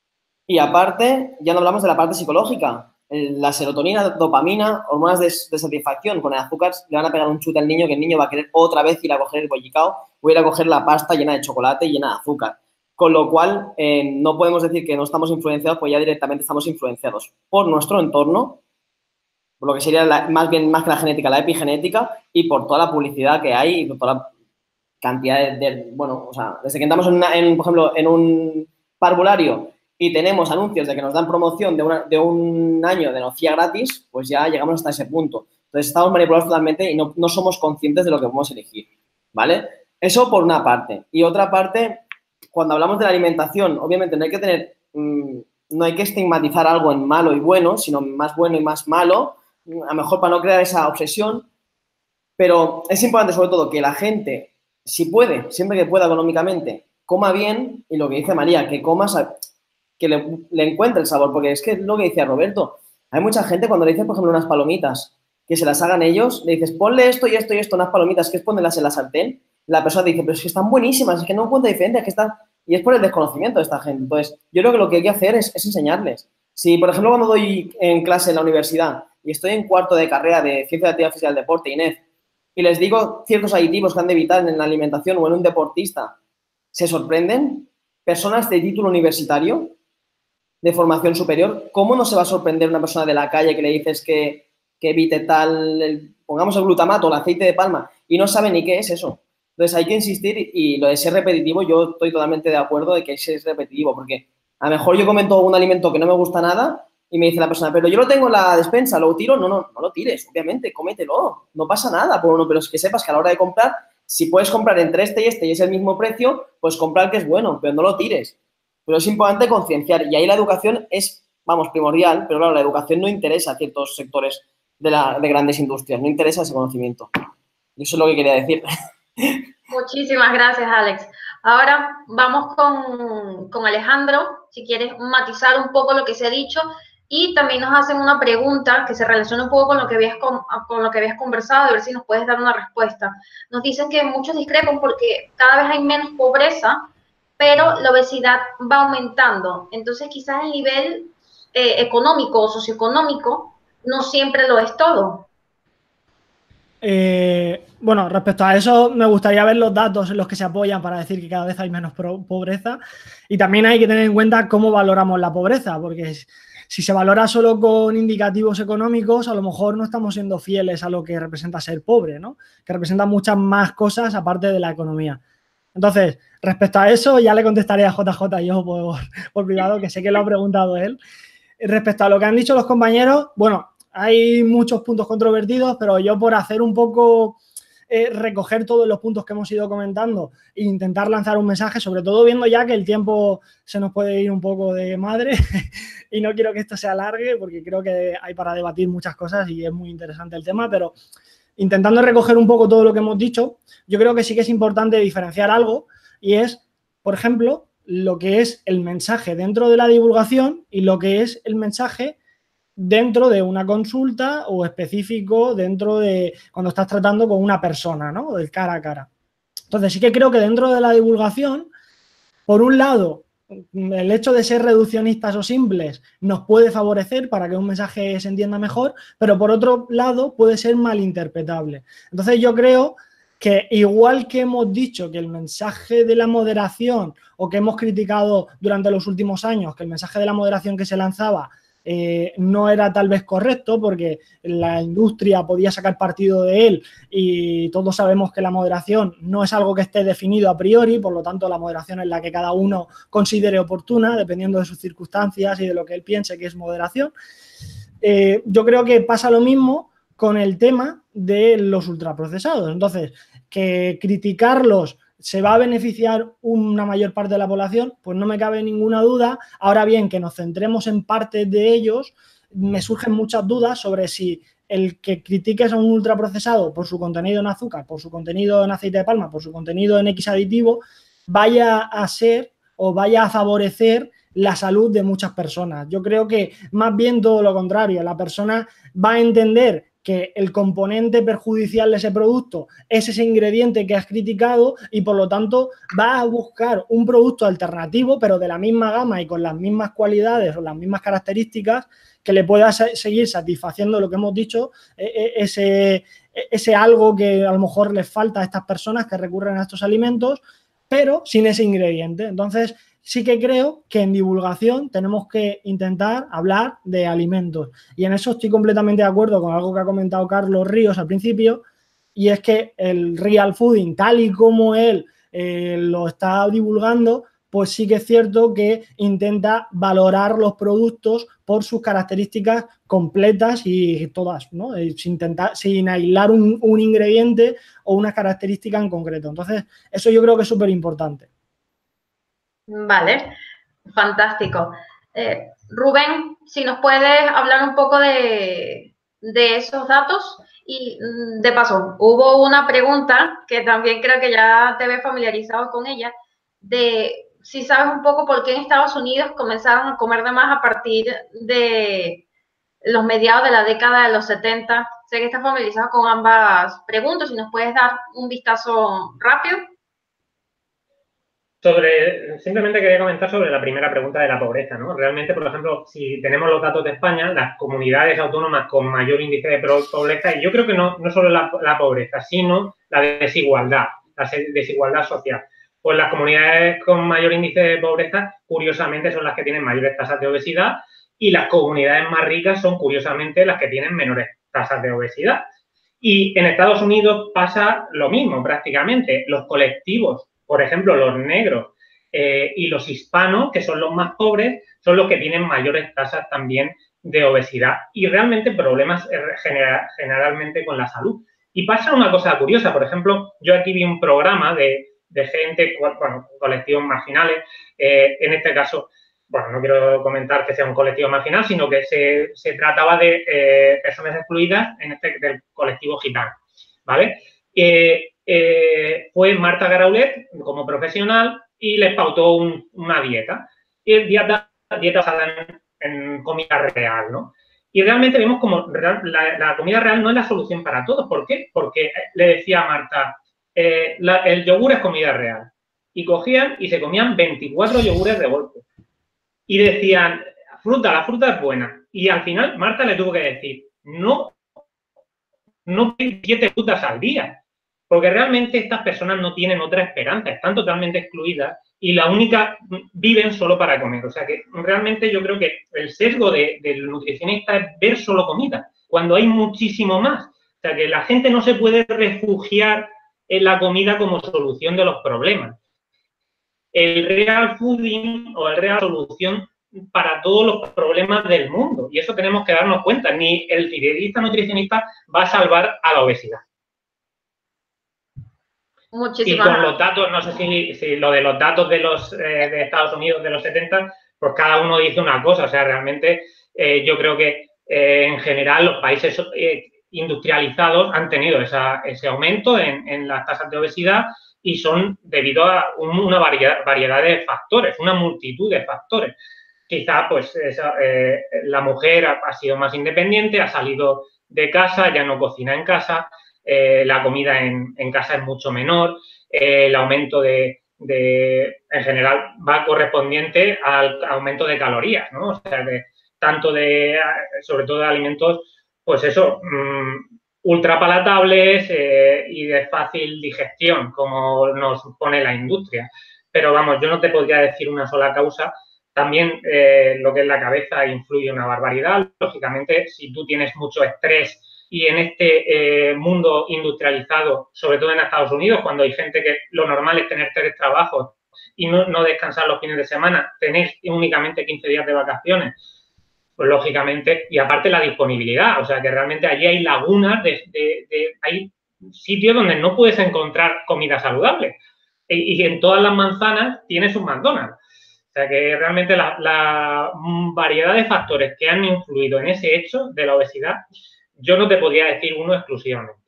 Y aparte, ya no hablamos de la parte psicológica. La serotonina, dopamina, hormonas de satisfacción con el azúcar, le van a pegar un chute al niño que el niño va a querer otra vez ir a coger el bollicao o ir a coger la pasta llena de chocolate y llena de azúcar. con lo cual no podemos decir que no estamos influenciados, pues ya directamente estamos influenciados por nuestro entorno, por lo que sería más que la genética, la epigenética, y por toda la publicidad que hay y por toda la cantidad bueno, o sea, desde que entramos por ejemplo, en un parvulario y tenemos anuncios de que nos dan promoción de un año de nocilla gratis, pues ya llegamos hasta ese punto. Entonces, estamos manipulados totalmente y no somos conscientes de lo que podemos elegir, ¿vale? Eso por una parte. Y otra parte, cuando hablamos de la alimentación, obviamente no hay que tener, no hay que estigmatizar algo en malo y bueno, sino más bueno y más malo, a lo mejor para no crear esa obsesión, pero es importante sobre todo que la gente, si puede, siempre que pueda económicamente, coma bien, y lo que dice María, que comas, que le encuentre el sabor, porque es que es lo que decía Roberto, hay mucha gente cuando le dices, por ejemplo, unas palomitas, que se las hagan ellos, le dices, ponle esto y esto y esto, unas palomitas, que es ponerlas en la sartén, la persona te dice, pero es que están buenísimas, es que no encuentro diferencia, es que están... Y es por el desconocimiento de esta gente. Entonces, yo creo que lo que hay que hacer es enseñarles. Si, por ejemplo, cuando doy en clase en la universidad y estoy en cuarto de carrera de Ciencia de la Actividad Física del Deporte, INEF, y les digo ciertos aditivos que han de evitar en la alimentación o en un deportista, se sorprenden. Personas de título universitario, de formación superior, ¿cómo no se va a sorprender una persona de la calle que le dices que evite tal, pongamos el glutamato o el aceite de palma, y no sabe ni qué es eso? Entonces, hay que insistir, y lo de ser repetitivo, yo estoy totalmente de acuerdo de que es repetitivo, porque a lo mejor yo comento un alimento que no me gusta nada y me dice la persona, pero yo lo tengo en la despensa, ¿lo tiro? No lo tires, obviamente, cómetelo, no pasa nada, pero es que sepas que a la hora de comprar, si puedes comprar entre este y es el mismo precio, pues comprar que es bueno, pero no lo tires. Pero es importante concienciar, y ahí la educación es, vamos, primordial, pero claro, la educación no interesa a ciertos sectores de grandes industrias, no interesa ese conocimiento. Y eso es lo que quería decir. Muchísimas gracias, Alex. Ahora vamos con Alejandro, si quieres matizar un poco lo que se ha dicho, y también nos hacen una pregunta que se relaciona un poco con lo que habías conversado, a ver si nos puedes dar una respuesta. Nos dicen que muchos discrepan porque cada vez hay menos pobreza, pero la obesidad va aumentando. Entonces, quizás el nivel económico o socioeconómico no siempre lo es todo. Bueno, respecto a eso, me gustaría ver los datos en los que se apoyan para decir que cada vez hay menos pobreza, y también hay que tener en cuenta cómo valoramos la pobreza, porque si se valora solo con indicativos económicos, a lo mejor no estamos siendo fieles a lo que representa ser pobre, ¿no? Que representa muchas más cosas aparte de la economía. Entonces, respecto a eso, ya le contestaré a JJ yo por privado, que sé que lo ha preguntado él. Respecto a lo que han dicho los compañeros, bueno, hay muchos puntos controvertidos, pero yo por hacer un poco, recoger todos los puntos que hemos ido comentando e intentar lanzar un mensaje, sobre todo viendo ya que el tiempo se nos puede ir un poco de madre y no quiero que esto se alargue porque creo que hay para debatir muchas cosas y es muy interesante el tema, pero intentando recoger un poco todo lo que hemos dicho, yo creo que sí que es importante diferenciar algo, y es, por ejemplo, lo que es el mensaje dentro de la divulgación y lo que es el mensaje dentro de una consulta o específico dentro de cuando estás tratando con una persona, ¿no? Del cara a cara. Entonces, sí que creo que dentro de la divulgación, por un lado, el hecho de ser reduccionistas o simples nos puede favorecer para que un mensaje se entienda mejor, pero por otro lado puede ser malinterpretable. Entonces, yo creo que igual que hemos dicho que el mensaje de la moderación, o que hemos criticado durante los últimos años que el mensaje de la moderación que se lanzaba no era tal vez correcto porque la industria podía sacar partido de él, y todos sabemos que la moderación no es algo que esté definido a priori, por lo tanto la moderación es la que cada uno considere oportuna dependiendo de sus circunstancias y de lo que él piense que es moderación. Yo creo que pasa lo mismo con el tema de los ultraprocesados. Entonces, que criticarlos ¿se va a beneficiar una mayor parte de la población? Pues no me cabe ninguna duda. Ahora bien, que nos centremos en parte de ellos, me surgen muchas dudas sobre si el que critiques a un ultraprocesado por su contenido en azúcar, por su contenido en aceite de palma, por su contenido en X aditivo, vaya a ser o vaya a favorecer la salud de muchas personas. Yo creo que más bien todo lo contrario. La persona va a entender que el componente perjudicial de ese producto es ese ingrediente que has criticado, y por lo tanto va a buscar un producto alternativo, pero de la misma gama y con las mismas cualidades o las mismas características, que le pueda seguir satisfaciendo lo que hemos dicho, ese algo que a lo mejor les falta a estas personas que recurren a estos alimentos, pero sin ese ingrediente. Entonces, sí que creo que en divulgación tenemos que intentar hablar de alimentos. Y en eso estoy completamente de acuerdo con algo que ha comentado Carlos Ríos al principio, y es que el real fooding, tal y como él lo está divulgando, pues sí que es cierto que intenta valorar los productos por sus características completas y todas, ¿no? Sin aislar un ingrediente o una característica en concreto. Entonces, eso yo creo que es súper importante. Vale, fantástico. Rubén, si nos puedes hablar un poco de esos datos. Y de paso, hubo una pregunta que también creo que ya te ves familiarizado con ella, de si sabes un poco por qué en Estados Unidos comenzaron a comer de más a partir de los mediados de la década de los 70. Sé que estás familiarizado con ambas preguntas, si nos puedes dar un vistazo rápido. Simplemente quería comentar sobre la primera pregunta de la pobreza, ¿no? Realmente, por ejemplo, si tenemos los datos de España, las comunidades autónomas con mayor índice de pobreza, y yo creo que no solo la pobreza, sino la desigualdad social. Pues las comunidades con mayor índice de pobreza, curiosamente, son las que tienen mayores tasas de obesidad, y las comunidades más ricas son, curiosamente, las que tienen menores tasas de obesidad. Y en Estados Unidos pasa lo mismo, prácticamente. Los colectivos, por ejemplo, los negros y los hispanos, que son los más pobres, son los que tienen mayores tasas también de obesidad y realmente problemas generalmente con la salud. Y pasa una cosa curiosa, por ejemplo, yo aquí vi un programa de gente, bueno, colectivos marginales, en este caso, bueno, no quiero comentar que sea un colectivo marginal, sino que se trataba de personas excluidas, del colectivo gitano, ¿vale? Fue Marta Garaulet como profesional y les pautó una dieta. Y dieta basada en comida real, ¿no? Y realmente vemos como la comida real no es la solución para todos. ¿Por qué? Porque le decía a Marta, el yogur es comida real. Y cogían y se comían 24 yogures de golpe. Y decían, la fruta es buena. Y al final Marta le tuvo que decir, no 7 frutas al día. Porque realmente estas personas no tienen otra esperanza, están totalmente excluidas y la única viven solo para comer. O sea que realmente yo creo que el sesgo del nutricionista es ver solo comida, cuando hay muchísimo más. O sea que la gente no se puede refugiar en la comida como solución de los problemas. El real fooding o el real solución para todos los problemas del mundo. Y eso tenemos que darnos cuenta. Ni el dietista nutricionista va a salvar a la obesidad. Muchísimas y con los datos, no sé si lo de los datos de Estados Unidos de los 70, pues cada uno dice una cosa. O sea, realmente yo creo que en general los países industrializados han tenido ese aumento en las tasas de obesidad y son debido a una variedad de factores, una multitud de factores. Quizá pues la mujer ha sido más independiente, ha salido de casa, ya no cocina en casa, la comida en casa es mucho menor, el aumento en general va correspondiente al aumento de calorías, ¿no? O sea, sobre todo de alimentos, pues eso, ultra palatables y de fácil digestión, como nos pone la industria. Pero vamos, yo no te podría decir una sola causa. También lo que es la cabeza influye una barbaridad. Lógicamente, si tú tienes mucho estrés y en este mundo industrializado, sobre todo en Estados Unidos, cuando hay gente que lo normal es tener 3 trabajos y no descansar los fines de semana, tener únicamente 15 días de vacaciones, pues lógicamente, y aparte la disponibilidad, o sea que realmente allí hay lagunas, hay sitios donde no puedes encontrar comida saludable y en todas las manzanas tienes un McDonald's. O sea que realmente la variedad de factores que han influido en ese hecho de la obesidad, yo no te podría decir uno exclusivamente.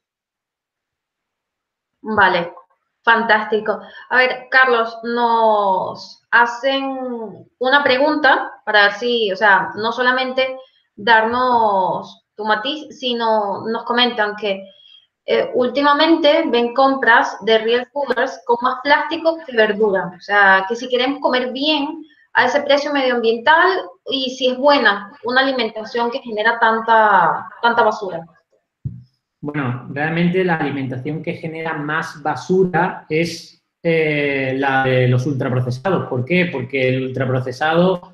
Vale, fantástico. A ver, Carlos, nos hacen una pregunta para ver si, o sea, no solamente darnos tu matiz, sino nos comentan que últimamente ven compras de real fooders con más plástico que verdura. O sea, que si queremos comer bien a ese precio medioambiental y si es buena una alimentación que genera tanta basura. Bueno, realmente la alimentación que genera más basura es la de los ultraprocesados. ¿Por qué? Porque el ultraprocesado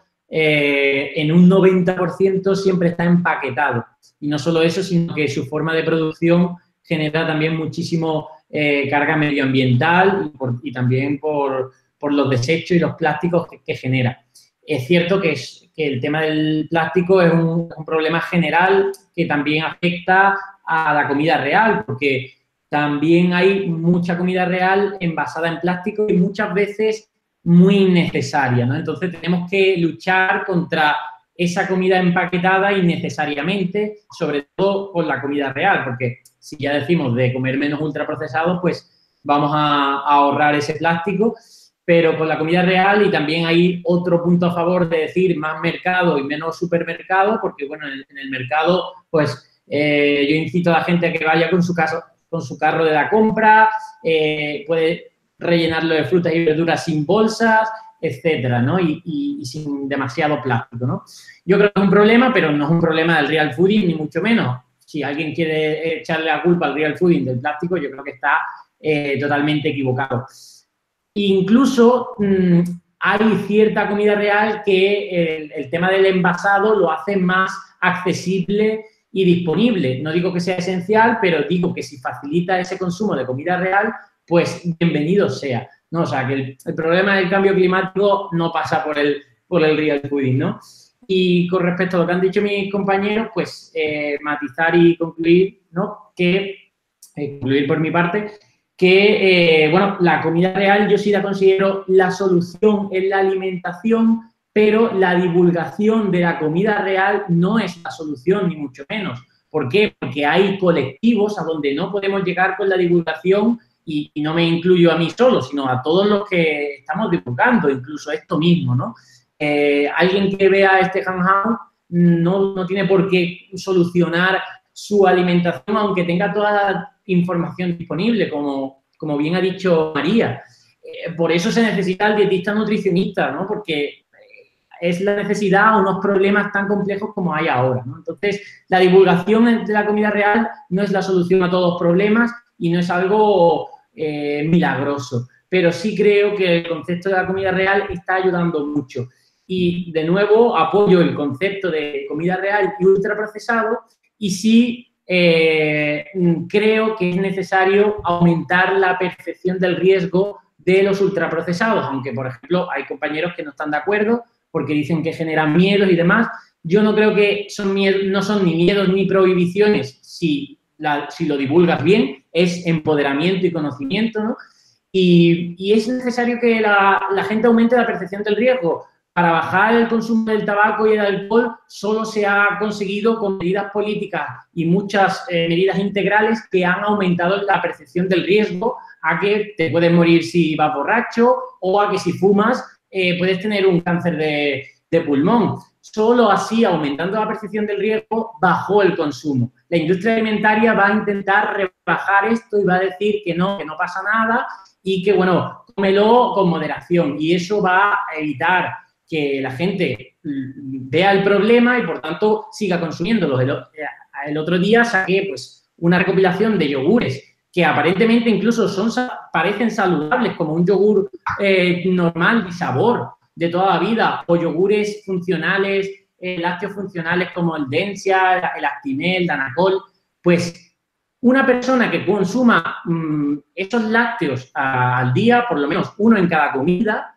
en un 90% siempre está empaquetado. Y no solo eso, sino que su forma de producción genera también muchísimo carga medioambiental y también por los desechos y los plásticos que genera. Es cierto que el tema del plástico es un problema general que también afecta a la comida real, porque también hay mucha comida real envasada en plástico y muchas veces muy innecesaria, ¿no? Entonces, tenemos que luchar contra esa comida empaquetada innecesariamente, sobre todo con la comida real, porque si ya decimos de comer menos ultraprocesados, pues vamos a ahorrar ese plástico, pero con la comida real. Y también hay otro punto a favor de decir más mercado y menos supermercado, porque, bueno, en el mercado, pues, yo incito a la gente a que vaya con su carro de la compra, puede rellenarlo de frutas y verduras sin bolsas, etcétera, ¿no? Y sin demasiado plástico, ¿no? Yo creo que es un problema, pero no es un problema del real fooding, ni mucho menos. Si alguien quiere echarle la culpa al real fooding del plástico, yo creo que está totalmente equivocado. Incluso hay cierta comida real que el tema del envasado lo hace más accesible y disponible. No digo que sea esencial, pero digo que si facilita ese consumo de comida real, pues bienvenido sea, ¿no? O sea, que el problema del cambio climático no pasa por el real fooding, ¿no? Y con respecto a lo que han dicho mis compañeros, pues matizar y concluir, ¿no? Concluir por mi parte, que, bueno, la comida real yo sí la considero la solución en la alimentación, pero la divulgación de la comida real no es la solución, ni mucho menos. ¿Por qué? Porque hay colectivos a donde no podemos llegar con la divulgación, y no me incluyo a mí solo, sino a todos los que estamos divulgando, incluso esto mismo, ¿no? Alguien que vea este hangout no tiene por qué solucionar su alimentación, aunque tenga toda la información disponible, como bien ha dicho María. Por eso se necesita el dietista nutricionista, ¿no? Porque es la necesidad a unos problemas tan complejos como hay ahora, ¿no? Entonces, la divulgación de la comida real no es la solución a todos los problemas y no es algo milagroso, pero sí creo que el concepto de la comida real está ayudando mucho. Y, de nuevo, apoyo el concepto de comida real y ultraprocesado, y sí creo que es necesario aumentar la percepción del riesgo de los ultraprocesados, aunque, por ejemplo, hay compañeros que no están de acuerdo porque dicen que generan miedos y demás. Yo no creo que no son ni miedos ni prohibiciones si lo divulgas bien, es empoderamiento y conocimiento, ¿no? Y es necesario que la gente aumente la percepción del riesgo. Para bajar el consumo del tabaco y el alcohol solo se ha conseguido con medidas políticas y muchas medidas integrales que han aumentado la percepción del riesgo a que te puedes morir si vas borracho o a que si fumas puedes tener un cáncer de pulmón. Solo así, aumentando la percepción del riesgo, bajó el consumo. La industria alimentaria va a intentar rebajar esto y va a decir que no pasa nada y que, bueno, cómelo con moderación. Y eso va a evitar que la gente vea el problema y, por tanto, siga consumiéndolo. El otro día saqué, pues, una recopilación de yogures que aparentemente incluso parecen saludables, como un yogur normal de sabor de toda la vida, o yogures funcionales, lácteos funcionales como el Densia, el Actimel, el Danacol. Pues una persona que consuma esos lácteos al día, por lo menos uno en cada comida,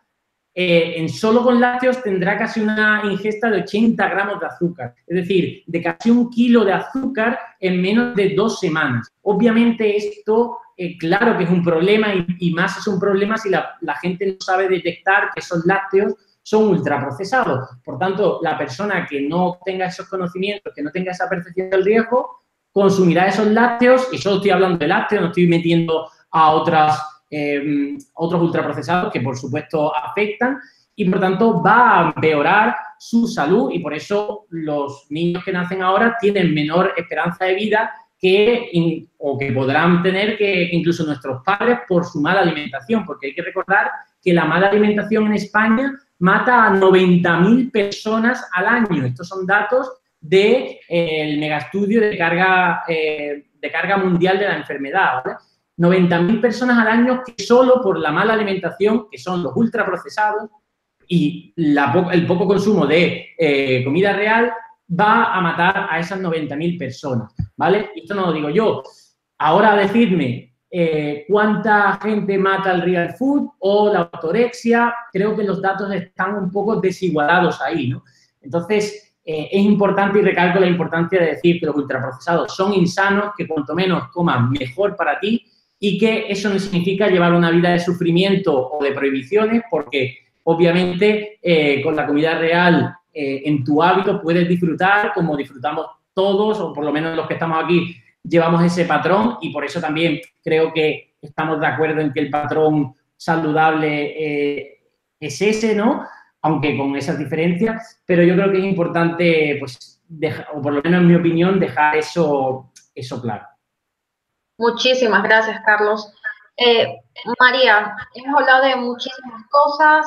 solo con lácteos tendrá casi una ingesta de 80 gramos de azúcar. Es decir, de casi 1 kilo de azúcar en menos de 2 semanas. Obviamente esto, claro que es un problema y más es un problema si la gente no sabe detectar que esos lácteos son ultraprocesados. Por tanto, la persona que no tenga esos conocimientos, que no tenga esa percepción del riesgo, consumirá esos lácteos, y solo estoy hablando de lácteos, no estoy metiendo a otros ultraprocesados que, por supuesto, afectan, y, por tanto, va a empeorar su salud, y por eso los niños que nacen ahora tienen menor esperanza de vida que podrán tener que incluso nuestros padres por su mala alimentación, porque hay que recordar que la mala alimentación en España mata a 90.000 personas al año. Estos son datos del megaestudio de carga mundial de la enfermedad, ¿vale? 90.000 personas al año que solo por la mala alimentación, que son los ultraprocesados y el poco consumo de comida real, va a matar a esas 90.000 personas, ¿vale? Y esto no lo digo yo. Ahora decidme cuánta gente mata el real food o la ortorexia. Creo que los datos están un poco desigualados ahí, ¿no? Entonces, es importante y recalco la importancia de decir que los ultraprocesados son insanos, que cuanto menos comas, mejor para ti, y que eso no significa llevar una vida de sufrimiento o de prohibiciones, porque obviamente con la comida real en tu hábito puedes disfrutar como disfrutamos todos, o por lo menos los que estamos aquí llevamos ese patrón, y por eso también creo que estamos de acuerdo en que el patrón saludable es ese, ¿no? Aunque con esas diferencias, pero yo creo que es importante, pues, o por lo menos en mi opinión, dejar eso claro. Muchísimas gracias, Carlos. María, hemos hablado de muchísimas cosas,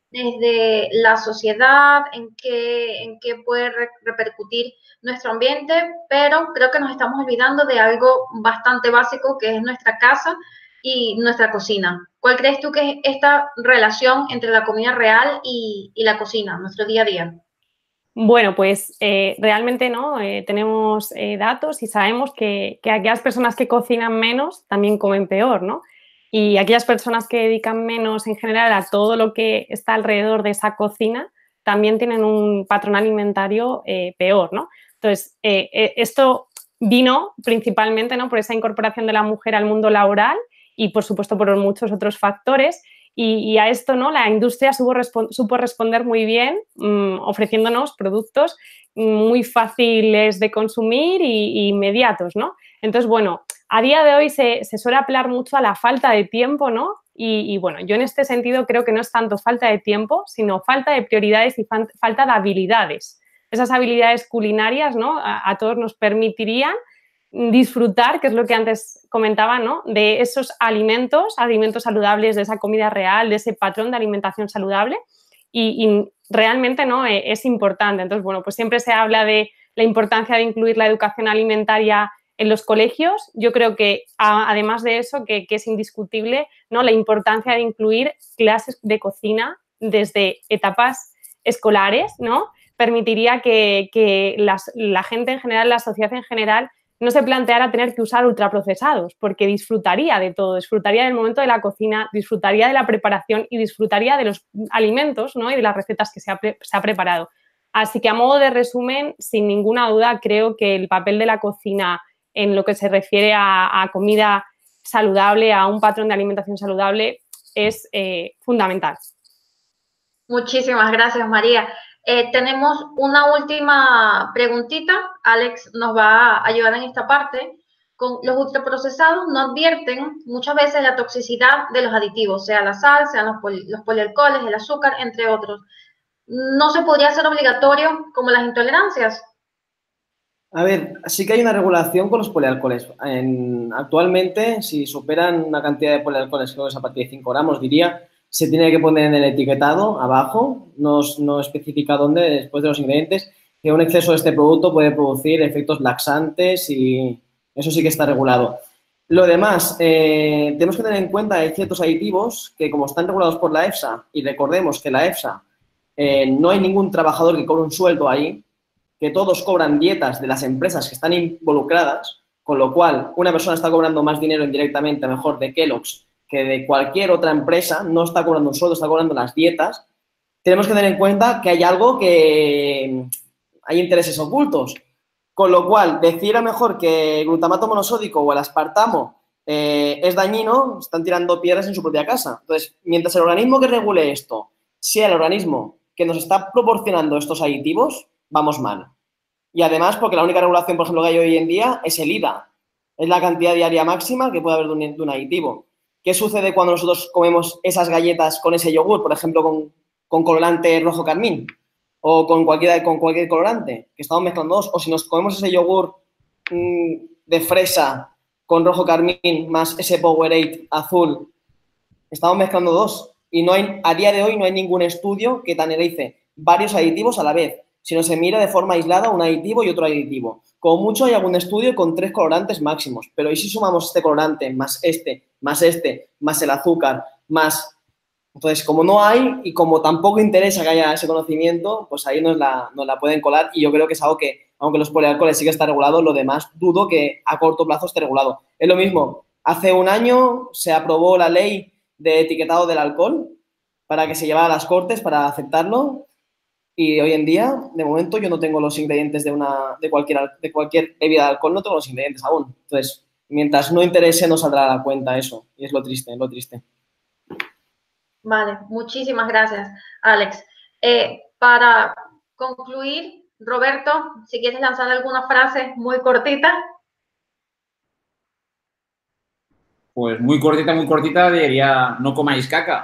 desde la sociedad, en qué puede repercutir nuestro ambiente, pero creo que nos estamos olvidando de algo bastante básico, que es nuestra casa y nuestra cocina. ¿Cuál crees tú que es esta relación entre la comida real y la cocina, nuestro día a día? Bueno, pues realmente no, tenemos datos y sabemos que aquellas personas que cocinan menos también comen peor, ¿no? Y aquellas personas que dedican menos en general a todo lo que está alrededor de esa cocina también tienen un patrón alimentario peor, ¿no? Entonces, esto vino principalmente, ¿no?, por esa incorporación de la mujer al mundo laboral y, por supuesto, por muchos otros factores. Y a esto, ¿no?, la industria supo responder muy bien, ofreciéndonos productos muy fáciles de consumir y inmediatos, ¿no? Entonces, bueno, a día de hoy se suele apelar mucho a la falta de tiempo, ¿no? Y bueno, yo en este sentido creo que no es tanto falta de tiempo, sino falta de prioridades y falta de habilidades. Esas habilidades culinarias, ¿no?, a todos nos permitirían disfrutar, que es lo que antes comentaba, ¿no?, de esos alimentos saludables, de esa comida real, de ese patrón de alimentación saludable y realmente, ¿no?, es importante. Entonces, bueno, pues siempre se habla de la importancia de incluir la educación alimentaria en los colegios. Yo creo que, además de eso, que es indiscutible, ¿no?, la importancia de incluir clases de cocina desde etapas escolares, ¿no? Permitiría que la gente en general, la sociedad en general, no se planteara tener que usar ultraprocesados, porque disfrutaría de todo, disfrutaría del momento de la cocina, disfrutaría de la preparación y disfrutaría de los alimentos, ¿no?, y de las recetas que se ha preparado. Así que, a modo de resumen, sin ninguna duda, creo que el papel de la cocina en lo que se refiere a comida saludable, a un patrón de alimentación saludable, es fundamental. Muchísimas gracias, María. Tenemos una última preguntita. Alex nos va a ayudar en esta parte. Con los ultraprocesados no advierten muchas veces la toxicidad de los aditivos, sea la sal, sean los polialcoholes, el azúcar, entre otros. ¿No se podría hacer obligatorio como las intolerancias? A ver, sí que hay una regulación con los polialcoholes. Actualmente, si superan una cantidad de polialcoholes, creo que es a partir de 5 gramos, diría, se tiene que poner en el etiquetado abajo, no especifica dónde, después de los ingredientes, que un exceso de este producto puede producir efectos laxantes y eso sí que está regulado. Lo demás, tenemos que tener en cuenta que hay ciertos aditivos que, como están regulados por la EFSA, y recordemos que la EFSA no hay ningún trabajador que cobre un sueldo ahí, que todos cobran dietas de las empresas que están involucradas, con lo cual una persona está cobrando más dinero indirectamente, a lo mejor de Kellogg's, que de cualquier otra empresa, no está cobrando un sueldo, está cobrando las dietas. Tenemos que tener en cuenta que hay algo que hay intereses ocultos, con lo cual decir a lo mejor que el glutamato monosódico o el aspartamo es dañino, están tirando piedras en su propia casa. Entonces, mientras el organismo que regule esto sea el organismo que nos está proporcionando estos aditivos, vamos mal. Y además, porque la única regulación, por ejemplo, que hay hoy en día es el IVA. Es la cantidad diaria máxima que puede haber de un aditivo. ¿Qué sucede cuando nosotros comemos esas galletas con ese yogur, por ejemplo, con colorante rojo carmín? O con cualquier colorante, que estamos mezclando dos. O si nos comemos ese yogur de fresa con rojo carmín más ese Powerade azul, estamos mezclando dos. Y a día de hoy no hay ningún estudio que te analice varios aditivos a la vez. sino se mira de forma aislada un aditivo y otro aditivo. Como mucho hay algún estudio con 3 colorantes máximos, pero ¿y si sumamos este colorante más este, más el azúcar, más... Entonces, como no hay y como tampoco interesa que haya ese conocimiento, pues ahí nos la pueden colar y yo creo que es algo que, aunque los polialcoholes sí que está regulado, lo demás dudo que a corto plazo esté regulado. Es lo mismo, hace un año se aprobó la ley de etiquetado del alcohol para que se llevara a las Cortes para aceptarlo y hoy en día, de momento, yo no tengo los ingredientes de cualquier bebida de alcohol, no tengo los ingredientes aún. Entonces, mientras no interese, no saldrá a la cuenta eso y es lo triste, es lo triste. Vale, muchísimas gracias, Alex. Para concluir, Roberto, si quieres lanzar alguna frase muy cortita. Pues muy cortita diría, no comáis caca.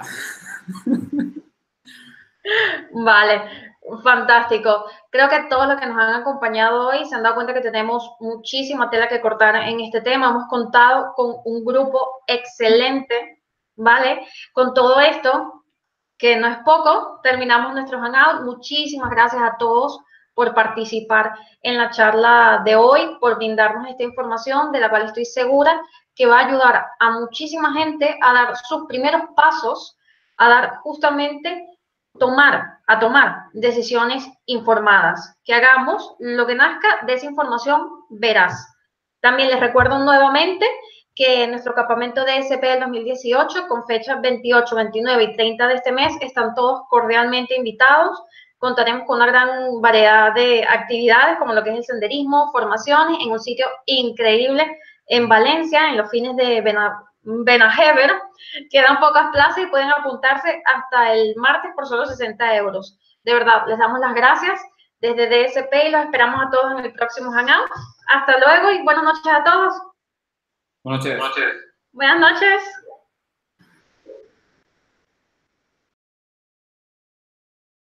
Vale, fantástico. Creo que todos los que nos han acompañado hoy se han dado cuenta que tenemos muchísima tela que cortar en este tema. Hemos contado con un grupo excelente, ¿vale? Con todo esto, que no es poco, terminamos nuestro hangout. Muchísimas gracias a todos por participar en la charla de hoy, por brindarnos esta información de la cual estoy segura que va a ayudar a muchísima gente a dar sus primeros pasos, a dar justamente a tomar decisiones informadas, que hagamos lo que nazca de esa información veraz. También les recuerdo nuevamente que nuestro campamento de SP del 2018, con fechas 28, 29 y 30 de este mes, están todos cordialmente invitados. Contaremos con una gran variedad de actividades, como lo que es el senderismo, formaciones, en un sitio increíble en Valencia, en los fines de Benajever. Quedan pocas plazas y pueden apuntarse hasta el martes por solo 60 euros. De verdad, les damos las gracias desde DSP y los esperamos a todos en el próximo Hangout. Hasta luego y buenas noches a todos. Buenas noches. Buenas noches.